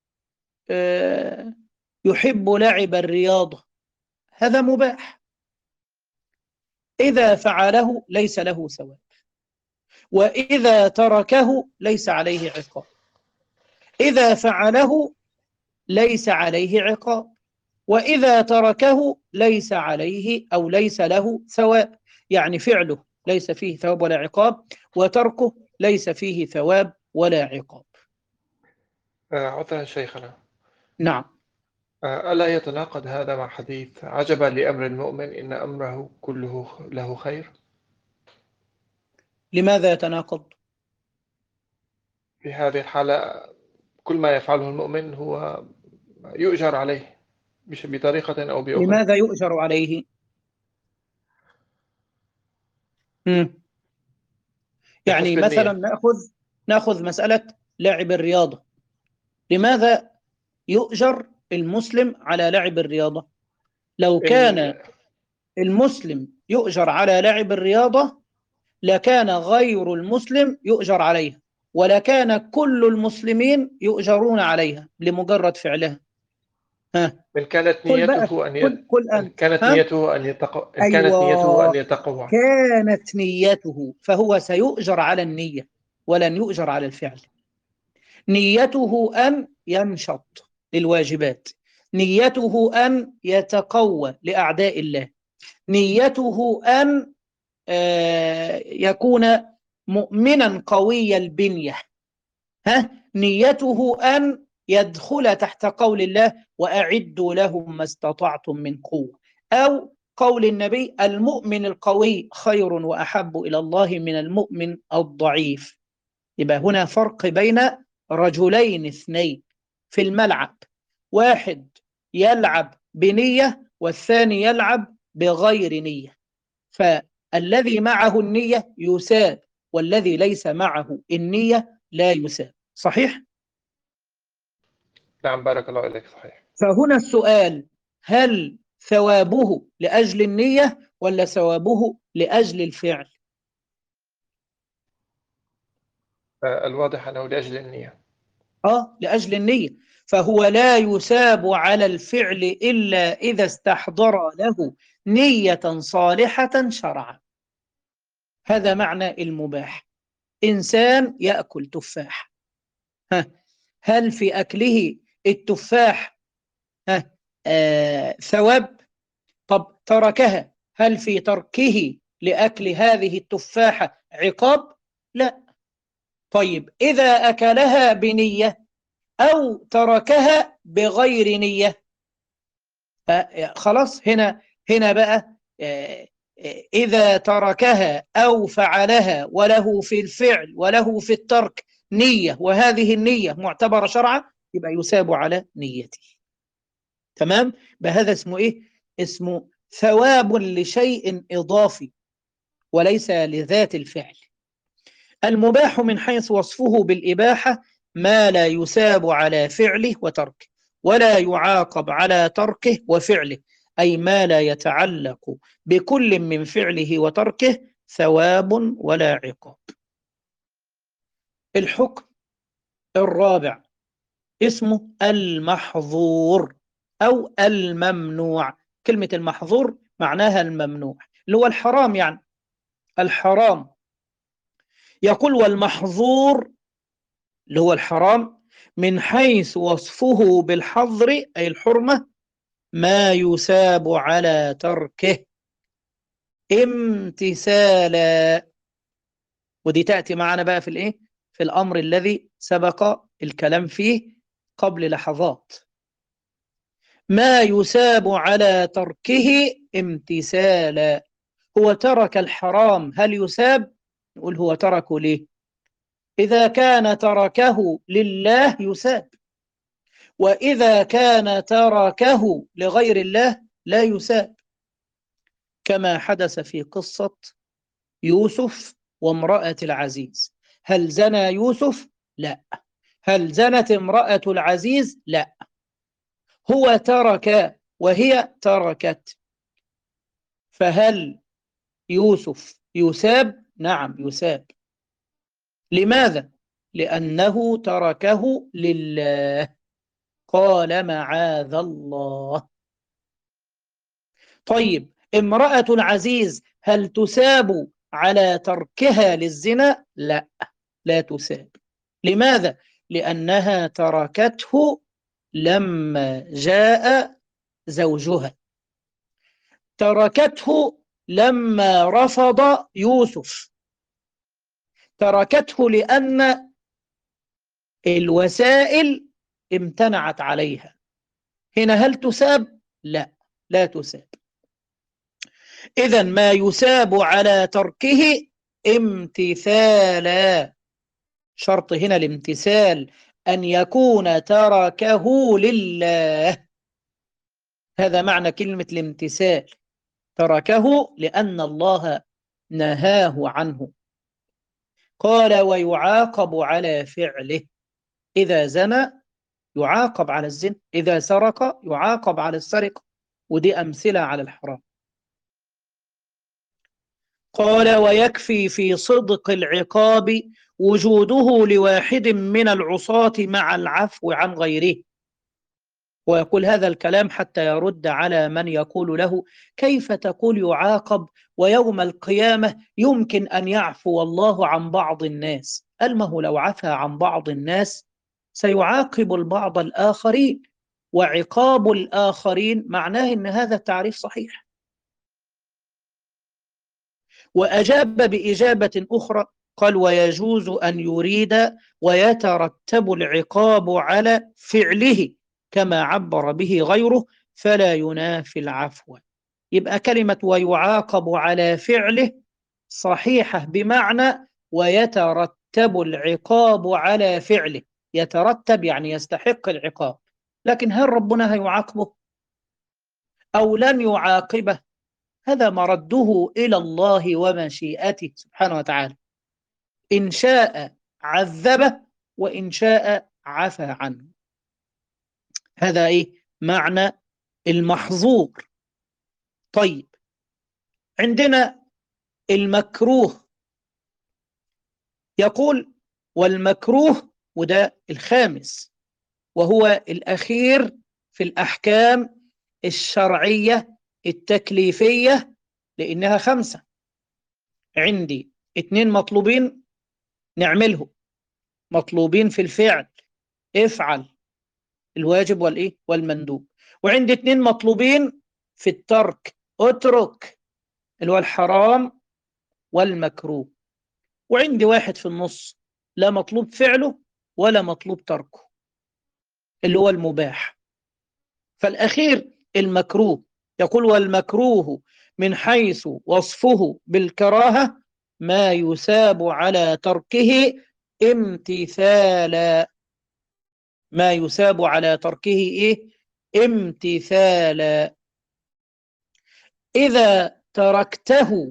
يحب لعب الرياضة، هذا مباح. إذا فعله ليس له ثواب، وإذا تركه ليس عليه عقاب. إذا فعله ليس عليه عقاب، وإذا تركه ليس عليه أو ليس له ثواب. يعني فعله ليس فيه ثواب ولا عقاب، وتركه ليس فيه ثواب ولا عقاب. عذرا شيخنا. نعم. ألا يتناقض هذا مع حديث عجبا لأمر المؤمن إن أمره كله له خير؟ لماذا يتناقض؟ في هذه الحالة كل ما يفعله المؤمن هو يؤجر عليه بطريقة أو بأخرى. لماذا يؤجر عليه؟ مم. يعني بحسب مثلا النية. نأخذ نأخذ مسألة لعب الرياضة. لماذا يؤجر المسلم على لعب الرياضة؟ لو كان المسلم يؤجر على لعب الرياضة لكان غير المسلم يؤجر عليها، ولكان كل المسلمين يؤجرون عليها لمجرد فعلها. ها إن كانت قل بقى، نيته أن ي... قل قل إن أنت. كانت ها نيته أن يتق... إن كانت نيته أن أيوه، يتقوى. كانت نيته، فهو سيؤجر على النية ولن يؤجر على الفعل. نيته أن ينشط للواجبات، نيته أن يتقوى لأعداء الله، نيته أن آه، يكون مؤمنا قوي البنية. ها نيته أن يدخل تحت قول الله وأعدوا لهم ما استطعتم من قوة، أو قول النبي المؤمن القوي خير وأحب إلى الله من المؤمن الضعيف. يبقى هنا فرق بين رجلين اثنين في الملعب، واحد يلعب بنية والثاني يلعب بغير نية، فالذي معه النية يساب والذي ليس معه النية لا يساب. صحيح؟ نعم بارك الله إليك، صحيح. فهنا السؤال، هل ثوابه لأجل النية ولا ثوابه لأجل الفعل؟ آه، الواضح أنه لأجل النية. آه لأجل النية، فهو لا يساب على الفعل إلا إذا استحضر له نية صالحة شرعا. هذا معنى المباح. إنسان يأكل تفاح، ها هل في أكله التفاح ها آه ثواب؟ طب تركها، هل في تركه لأكل هذه التفاحة عقاب؟ لا. طيب إذا أكلها بنية أو تركها بغير نية، خلاص هنا هنا بقى إذا تركها أو فعلها وله في الفعل وله في الترك نية وهذه النية معتبرة شرعا، يبقى يساب على نيته. تمام؟ بهذا اسمه إيه؟ اسمه ثواب لشيء إضافي وليس لذات الفعل. المباح من حيث وصفه بالإباحة ما لا يساب على فعله وتركه ولا يعاقب على تركه وفعله، أي ما لا يتعلق بكل من فعله وتركه ثواب ولا عقاب. الحكم الرابع اسمه المحظور أو الممنوع. كلمة المحظور معناها الممنوع، اللي هو الحرام يعني، الحرام. يقول والمحظور اللي هو الحرام من حيث وصفه بالحظر أي الحرمة ما يساب على تركه امتثالا. ودي تأتي معنا بقى في الايه في الأمر الذي سبق الكلام فيه قبل لحظات. ما يساب على تركه امتثالا. هو ترك الحرام، هل يساب؟ نقول هو تركه ليه؟ إذا كان تركه لله يساب، وإذا كان تركه لغير الله لا يساب، كما حدث في قصة يوسف وامرأة العزيز. هل زنى يوسف؟ لا. هل زنت امرأة العزيز؟ لا. هو ترك وهي تركت، فهل يوسف يساب؟ نعم يساب. لماذا؟ لأنه تركه لله، قال معاذ الله. طيب امرأة العزيز هل تساب على تركها للزنا؟ لا، لا تساب. لماذا؟ لأنها تركته لما جاء زوجها، تركته لما رفض يوسف، تركته لأن الوسائل امتنعت عليها. هنا هل تساب؟ لا، لا تساب. إذن ما يساب على تركه امتثالا. شرط هنا الامتثال أن يكون تركه لله. هذا معنى كلمة الامتثال، تركه لأن الله نهاه عنه. قال ويعاقب على فعله. إذا زنى يعاقب على الزنا، إذا سرق يعاقب على السرقة، ودي أمثلة على الحرام. قال ويكفي في صدق العقاب وجوده لواحد من العصاة مع العفو عن غيره. ويقول هذا الكلام حتى يرد على من يقول له كيف تقول يعاقب ويوم القيامة يمكن أن يعفو الله عن بعض الناس؟ قال ما هو لو عفى عن بعض الناس سيعاقب البعض الآخرين، وعقاب الآخرين معناه أن هذا التعريف صحيح. وأجاب بإجابة أخرى قال ويجوز أن يريد ويترتب العقاب على فعله كما عبر به غيره فلا ينافي العفو. يبقى كلمة ويعاقب على فعله صحيحة بمعنى ويترتب العقاب على فعله. يترتب يعني يستحق العقاب، لكن هل ربنا هيعاقبه أو لن يعاقبه؟ هذا مرده إلى الله ومشيئته سبحانه وتعالى، إن شاء عذبه وإن شاء عفى عنه. هذا إيه معنى المحظور. طيب عندنا المكروه، يقول والمكروه، وده الخامس وهو الأخير في الأحكام الشرعية التكليفية، لأنها خمسة. عندي اتنين مطلوبين نعمله، مطلوبين في الفعل افعل الواجب والإيه والمندوب، وعندي اتنين مطلوبين في الترك اترك اللي هو الحرام والمكروه، وعندي واحد في النص لا مطلوب فعله ولا مطلوب تركه اللي هو المباح. فالأخير المكروه، يقول والمكروه من حيث وصفه بالكراهة ما يثاب على تركه امتثالا. ما يثاب على تركه إيه؟ امتثالا. إذا تركته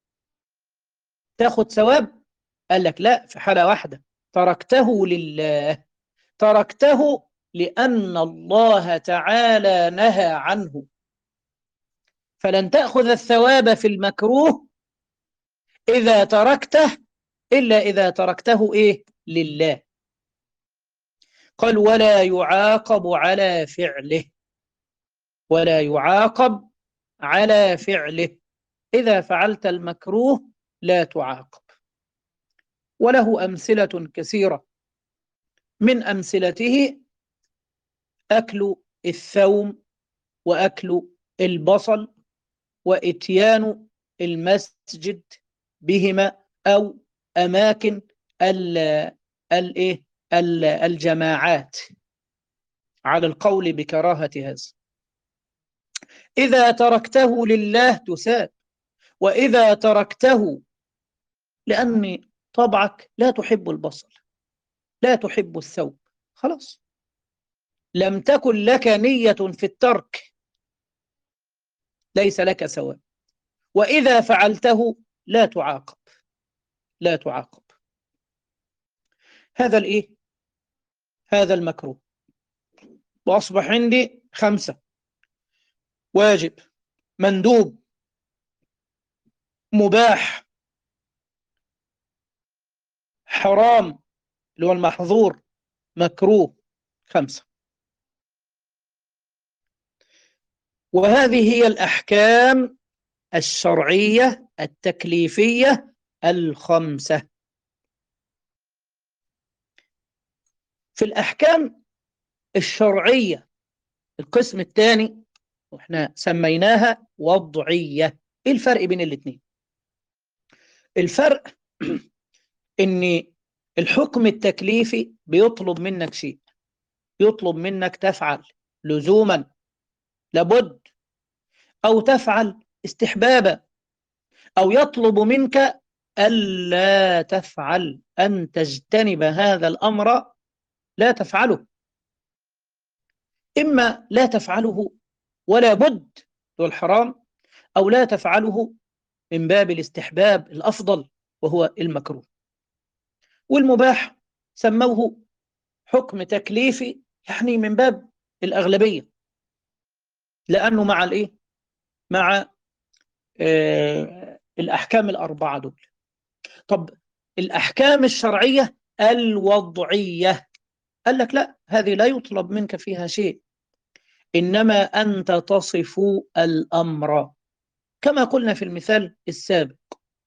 تاخد ثواب؟ قال لك لا، في حالة واحدة، تركته لله، تركته لأن الله تعالى نهى عنه، فلن تأخذ الثواب في المكروه إذا تركته إلا إذا تركته إيه؟ لله. قال ولا يعاقب على فعله، ولا يعاقب على فعله، إذا فعلت المكروه لا تعاقب. وله أمثلة كثيرة، من أمثلته أكل الثوم وأكل البصل وإتيان المسجد بهما أو أماكن الإيه الجماعات على القول بكراهة هذا. إذا تركته لله تثاب، وإذا تركته لأن طبعك لا تحب البصل لا تحب الثوم، خلاص لم تكن لك نية في الترك ليس لك ثواب، وإذا فعلته لا تعاقب لا تعاقب. هذا الإيه هذا المكروه. وأصبح عندي خمسة: واجب، مندوب، مباح، حرام اللي هو المحظور، مكروه. خمسة. وهذه هي الأحكام الشرعية التكليفية الخمسة. في الأحكام الشرعية القسم الثاني واحنا سميناها وضعية. ايه الفرق بين الاثنين؟ الفرق ان الحكم التكليفي بيطلب منك شيء، يطلب منك تفعل لزوما لابد، او تفعل استحبابا، او يطلب منك ألا تفعل، أن تجتنب هذا الأمر لا تفعله. إما لا تفعله ولا بد هو الحرام، أو لا تفعله من باب الاستحباب الأفضل وهو المكروه. والمباح سموه حكم تكليفي يعني من باب الأغلبية، لأنه مع الإيه؟ مع آه الأحكام الأربعة دول. طب الأحكام الشرعية الوضعية قال لك لا، هذه لا يطلب منك فيها شيء، إنما أنت تصف الأمر، كما قلنا في المثال السابق.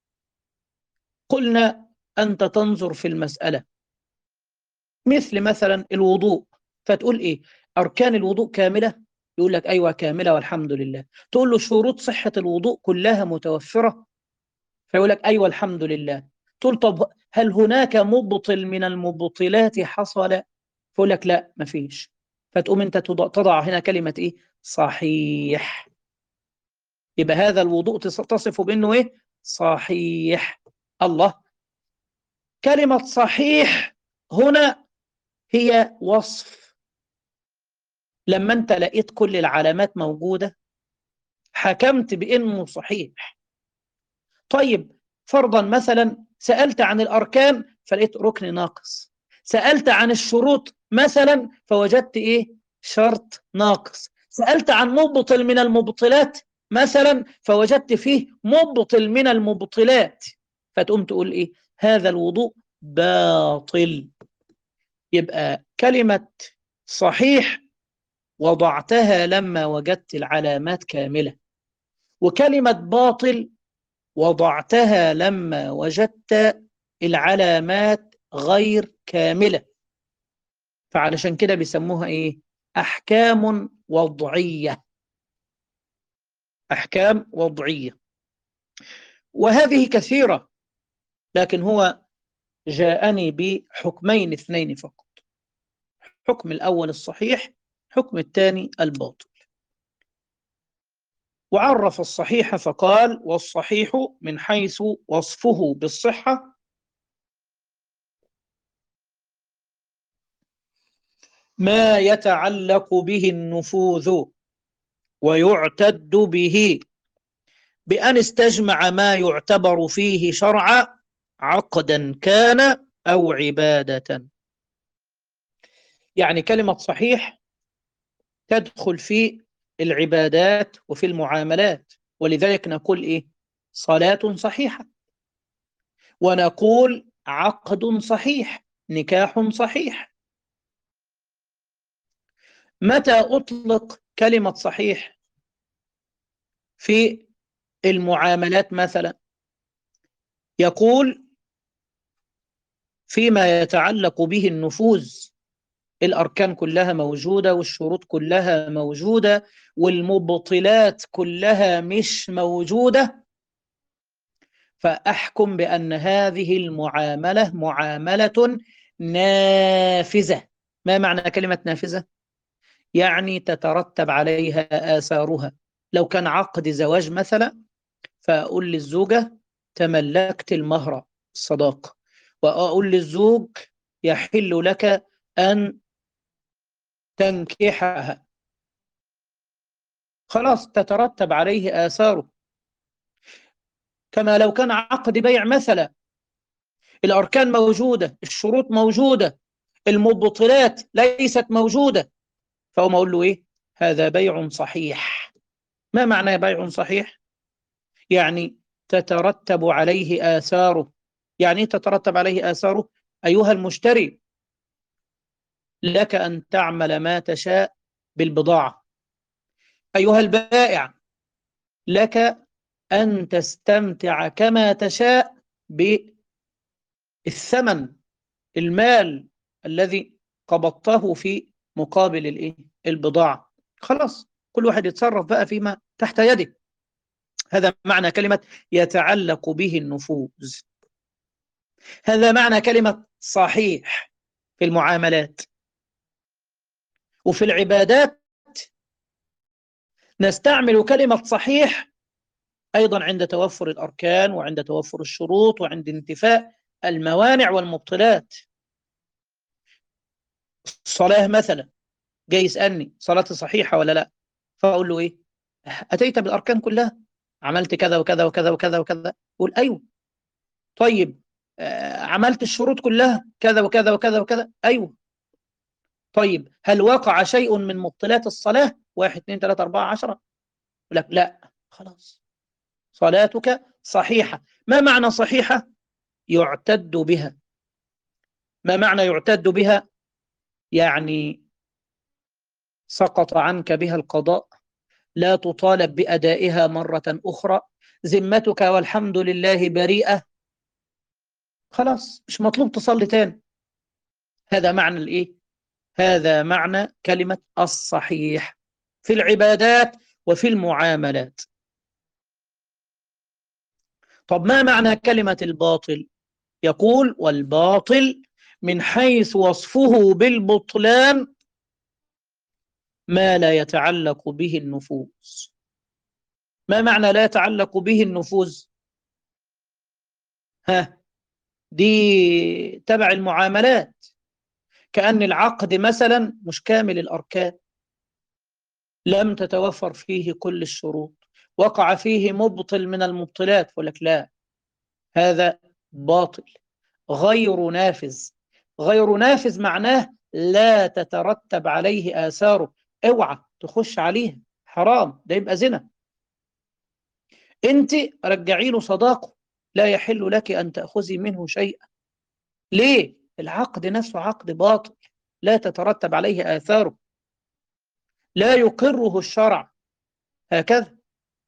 قلنا أنت تنظر في المسألة مثل مثلا الوضوء، فتقول إيه؟ أركان الوضوء كاملة؟ يقول لك أيوة كاملة والحمد لله. تقول له شروط صحة الوضوء كلها متوفرة؟ فيقول لك أيوة الحمد لله. تقول طب هل هناك مبطل من المبطلات حصل؟ فيقول لك لا مفيش. فتقوم أنت تضع هنا كلمة إيه؟ صحيح. يبقى هذا الوضوء تصف بأنه إيه؟ صحيح. الله، كلمة صحيح هنا هي وصف. لما أنت لقيت كل العلامات موجودة حكمت بأنه صحيح. طيب فرضا مثلا سألت عن الأركان فلقيت ركن ناقص، سألت عن الشروط مثلا فوجدت إيه؟ شرط ناقص، سألت عن مبطل من المبطلات مثلا فوجدت فيه مبطل من المبطلات، فتقوم تقول إيه؟ هذا الوضوء باطل. يبقى كلمة صحيح وضعتها لما وجدت العلامات كاملة، وكلمة باطل وضعتها لما وجدت العلامات غير كاملة. فعلشان كده بيسموها إيه؟ أحكام وضعية. أحكام وضعية، وهذه كثيرة، لكن هو جاءني بحكمين اثنين فقط. حكم الأول الصحيح، حكم الثاني الباطل. وعرف الصحيح فقال: والصحيح من حيث وصفه بالصحة ما يتعلق به النفوذ ويعتد به بأن استجمع ما يعتبر فيه شرعا عقدا كان أو عبادة. يعني كلمة صحيح تدخل في العبادات وفي المعاملات، ولذلك نقول إيه؟ صلاة صحيحة، ونقول عقد صحيح، نكاح صحيح. متى أطلق كلمة صحيح؟ في المعاملات مثلا، يقول فيما يتعلق به النفوذ، الأركان كلها موجودة والشروط كلها موجودة والمبطلات كلها مش موجودة، فأحكم بأن هذه المعاملة معاملة نافذة. ما معنى كلمة نافذة؟ يعني تترتب عليها آثارها. لو كان عقد زواج مثلا، فأقول للزوجة تملكت المهر الصداقة، وأقول للزوج يحل لك أن تنكحها، خلاص تترتب عليه آثاره. كما لو كان عقد بيع مثلا، الأركان موجودة، الشروط موجودة، المبطلات ليست موجودة، فهو أقول له إيه؟ هذا بيع صحيح. ما معنى بيع صحيح؟ يعني تترتب عليه آثاره. يعني تترتب عليه آثاره؟ أيها المشتري لك أن تعمل ما تشاء بالبضاعة، أيها البائع لك أن تستمتع كما تشاء بالثمن، المال الذي قبضته في مقابل الإيه؟ البضاعة. خلاص كل واحد يتصرف بقى فيما تحت يده. هذا معنى كلمة يتعلق به النفوذ. هذا معنى كلمة صحيح في المعاملات. وفي العبادات نستعمل كلمة صحيح أيضا عند توفر الأركان وعند توفر الشروط وعند انتفاء الموانع والمبطلات. الصلاة مثلا، جاي يسألني صلاتي صحيحة ولا لا، فأقول له إيه؟ أتيت بالأركان كلها، عملت كذا وكذا وكذا وكذا وكذا، يقول أيوه. طيب آه، عملت الشروط كلها كذا وكذا وكذا وكذا، أيوه. طيب هل وقع شيء من مبطلات الصلاة؟ واحد اثنين ثلاثة أربعة عشرة؟ يقول لك لا، خلاص صلاتك صحيحة. ما معنى صحيحة؟ يعتد بها. ما معنى يعتد بها؟ يعني سقط عنك بها القضاء، لا تطالب بأدائها مرة أخرى، ذمتك والحمد لله بريئة، خلاص مش مطلوب تصلي تاني. هذا معنى الإيه؟ هذا معنى كلمة الصحيح في العبادات وفي المعاملات. طب ما معنى كلمة الباطل؟ يقول: والباطل من حيث وصفه بالبطلان ما لا يتعلق به النفوذ. ما معنى لا يتعلق به النفوذ؟ ها، دي تبع المعاملات. كأن العقد مثلا مش كامل الأركان، لم تتوفر فيه كل الشروط، وقع فيه مبطل من المبطلات، يقول لك لا، هذا باطل غير نافذ. غير نافذ معناه لا تترتب عليه آثاره، اوعى تخش عليه، حرام، ده يبقى زنا. انت رجعي له صداقه، لا يحل لك أن تأخذي منه شيئا. ليه؟ العقد نفسه عقد باطل، لا تترتب عليه آثاره، لا يقره الشرع، هكذا.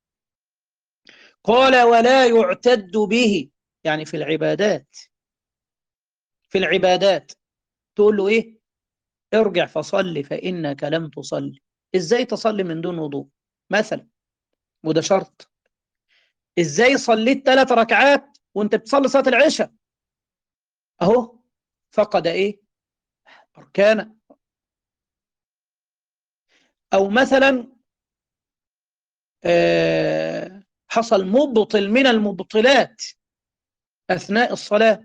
قال: ولا يعتد به، يعني في العبادات. في العبادات تقول له ايه؟ ارجع فصلي فإنك لم تصلي. ازاي تصلي من دون وضوء مثلا؟ وده شرط. ازاي صليت ثلاث ركعات وانت بتصلي صلاة العشاء؟ اهو فقد ايه؟ اركانا. او مثلا آه حصل مبطل من المبطلات اثناء الصلاة،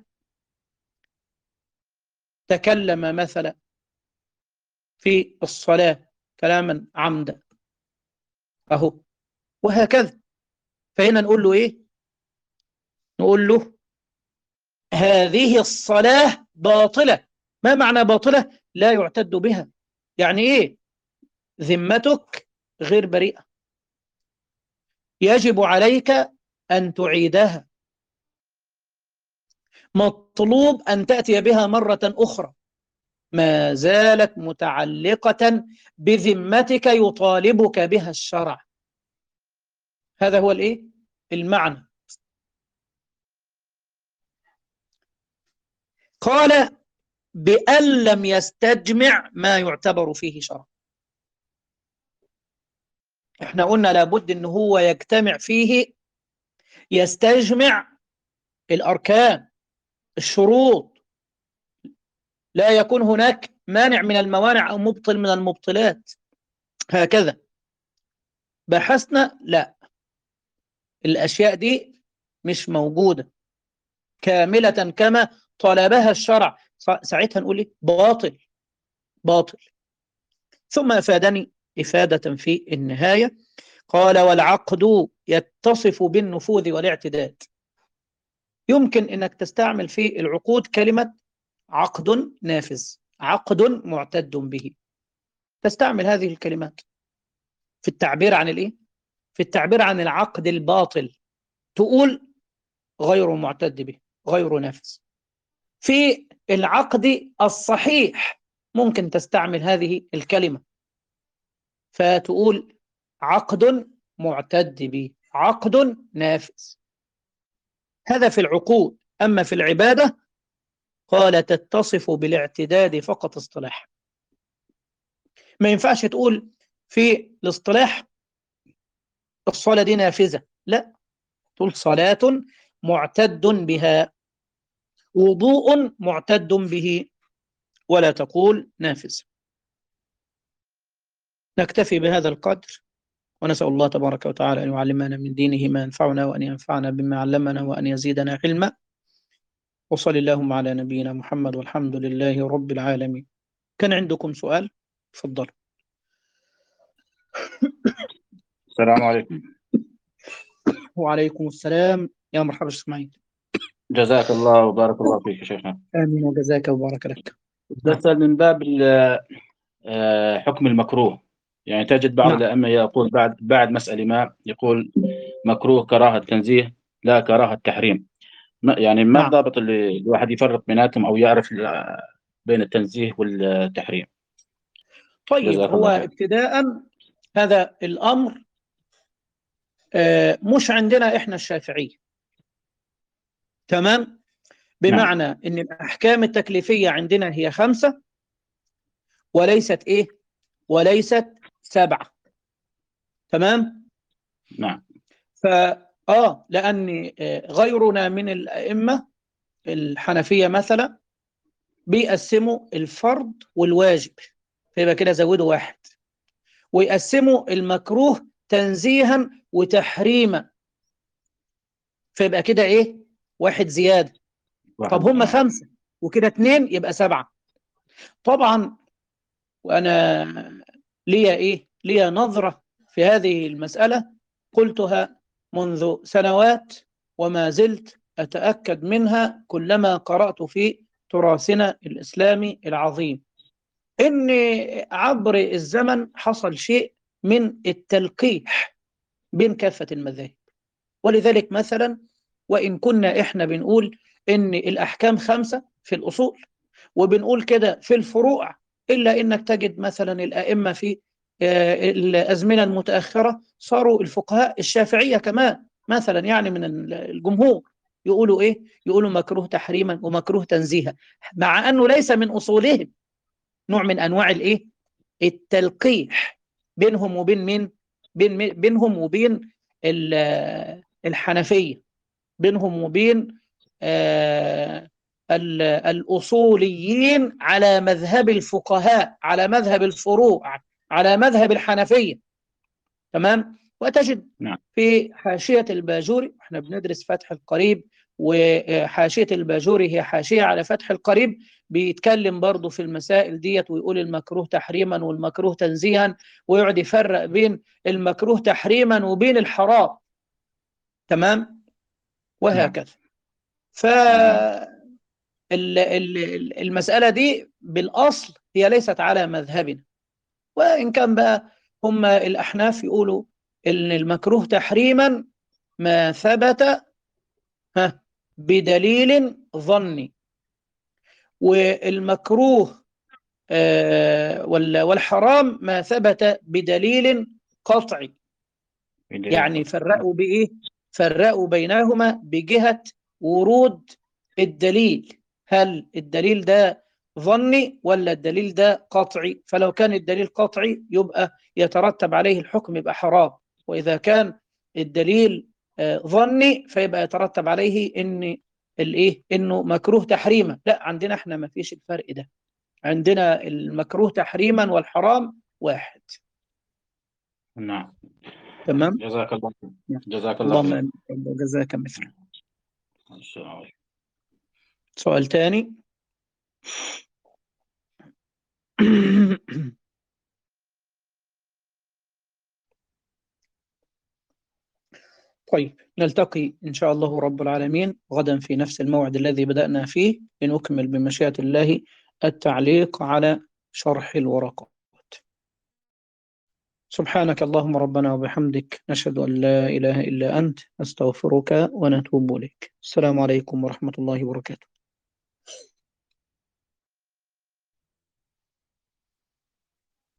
تكلم مثلا في الصلاة كلاما عمدا، اهو، وهكذا. فهنا نقول له ايه؟ نقول له هذه الصلاة باطلة. ما معنى باطلة؟ لا يعتد بها. يعني ايه؟ ذمتك غير بريئة، يجب عليك أن تعيدها، مطلوب أن تأتي بها مرة أخرى، ما زالت متعلقة بذمتك يطالبك بها الشرع. هذا هو الايه؟ المعنى. قال: بأن لم يستجمع ما يعتبر فيه شرع. احنا قلنا لابد ان هو يجتمع فيه، يستجمع الأركان، الشروط، لا يكون هناك مانع من الموانع أو مبطل من المبطلات، هكذا. بحثنا، لا، الأشياء دي مش موجودة كاملة كما طلبها الشرع، ساعتها نقول إيه؟ باطل. باطل. ثم أفادني إفادة في النهاية، قال: والعقد يتصف بالنفوذ والاعتداد. يمكن أنك تستعمل في العقود كلمة عقد نافذ، عقد معتد به، تستعمل هذه الكلمات في التعبير عن الإيه؟ في التعبير عن العقد الباطل، تقول غير معتد به، غير نافذ. في العقد الصحيح ممكن تستعمل هذه الكلمة، فتقول عقد معتد به، عقد نافذ. هذا في العقود. أما في العبادة قال: تتصف بالاعتداد فقط اصطلاح. ما ينفعش تقول في الاصطلاح الصلاة دي نافذة، لا، تقول صلاة معتد بها، وضوء معتد به، ولا تقول نافذ. نكتفي بهذا القدر، ونسأل الله تبارك وتعالى أن يعلمنا من دينه ما ينفعنا، وأن ينفعنا بما علمنا، وأن يزيدنا علما. وصل اللهم على نبينا محمد، والحمد لله رب العالمين. كان عندكم سؤال؟ تفضل. السلام عليكم. وعليكم السلام، يا مرحبا اسماعيل. جزاك الله وبارك الله فيك يا شيخنا. آمين وجزاك وبارك لك. بسأل من باب حكم المكروه، يعني تجد بعض نعم. الأئمة يقول بعد بعد مسألة ما يقول مكروه كراهة تنزيه لا كراهة تحريم، يعني ما نعم. الضابط اللي الواحد يفرق بيناتهم أو يعرف بين التنزيه والتحريم؟ طيب جزاك هو الله خير. ابتداء هذا الأمر آه، مش عندنا إحنا الشافعية، تمام؟ بمعنى إن الأحكام التكليفية عندنا هي خمسة وليست إيه؟ وليست سبعة، تمام؟ نعم. فآه لأن آه، غيرنا من الأئمة الحنفية مثلا بيقسموا الفرض والواجب، فيبقى كده زودوا واحد، ويقسموا المكروه تنزيها وتحريما، فيبقى كده ايه؟ واحد زيادة. طب هم آه. خمسة وكده اتنين يبقى سبعة. طبعا وانا ليا ايه؟ ليا نظرة في هذه المسألة قلتها منذ سنوات وما زلت أتأكد منها كلما قرأت في تراثنا الإسلامي العظيم، إن عبر الزمن حصل شيء من التلقيح بين كافة المذاهب. ولذلك مثلا وإن كنا إحنا بنقول إن الأحكام خمسة في الأصول وبنقول كده في الفروع، إلا إنك تجد مثلا الأئمة في آه، الأزمنة المتأخرة صاروا الفقهاء الشافعية كمان مثلا يعني من الجمهور يقولوا إيه؟ يقولوا مكروه تحريما ومكروه تنزيها، مع أنه ليس من أصولهم، نوع من أنواع الإيه؟ التلقيح بينهم وبين مين؟ بين بينهم وبين الحنفية، بينهم وبين آه الأصوليين على مذهب الفقهاء، على مذهب الفروع، على مذهب الحنفية، تمام؟ وتجد نعم. في حاشية الباجوري، احنا بندرس فتح القريب، وحاشية الباجوري هي حاشية على فتح القريب، بيتكلم برضه في المسائل ديت ويقول المكروه تحريما والمكروه تنزيها، ويقعد يفرق بين المكروه تحريما وبين الحرام، تمام؟ وهكذا. فالمسألة دي بالأصل هي ليست على مذهبنا، وإن كان بقى هم الأحناف يقولوا إن المكروه تحريما ما ثبت ها بدليل ظني، والمكروه آه والحرام ما ثبت بدليل قطعي. يعني فرقوا بإيه؟ فرقوا بينهما بجهة ورود الدليل، هل الدليل ده ظني ولا الدليل ده قطعي؟ فلو كان الدليل قطعي يبقى يترتب عليه الحكم يبقى حرام، وإذا كان الدليل ظني فيبقى يترتب عليه ان الايه انه مكروه تحريما. لا، عندنا احنا ما فيش الفرق ده، عندنا المكروه تحريما والحرام واحد. نعم. تمام. جزاك الله جزاك الله اللهم خير. امين وجزاك مثله. السلام عليكم. سؤال تاني. طيب نلتقي إن شاء الله رب العالمين غدا في نفس الموعد الذي بدأنا فيه لنكمل بمشيئة الله التعليق على شرح الورقات. سبحانك اللهم ربنا وبحمدك، نشهد أن لا إله إلا أنت، نستغفرك ونتوب إليك. السلام عليكم ورحمة الله وبركاته.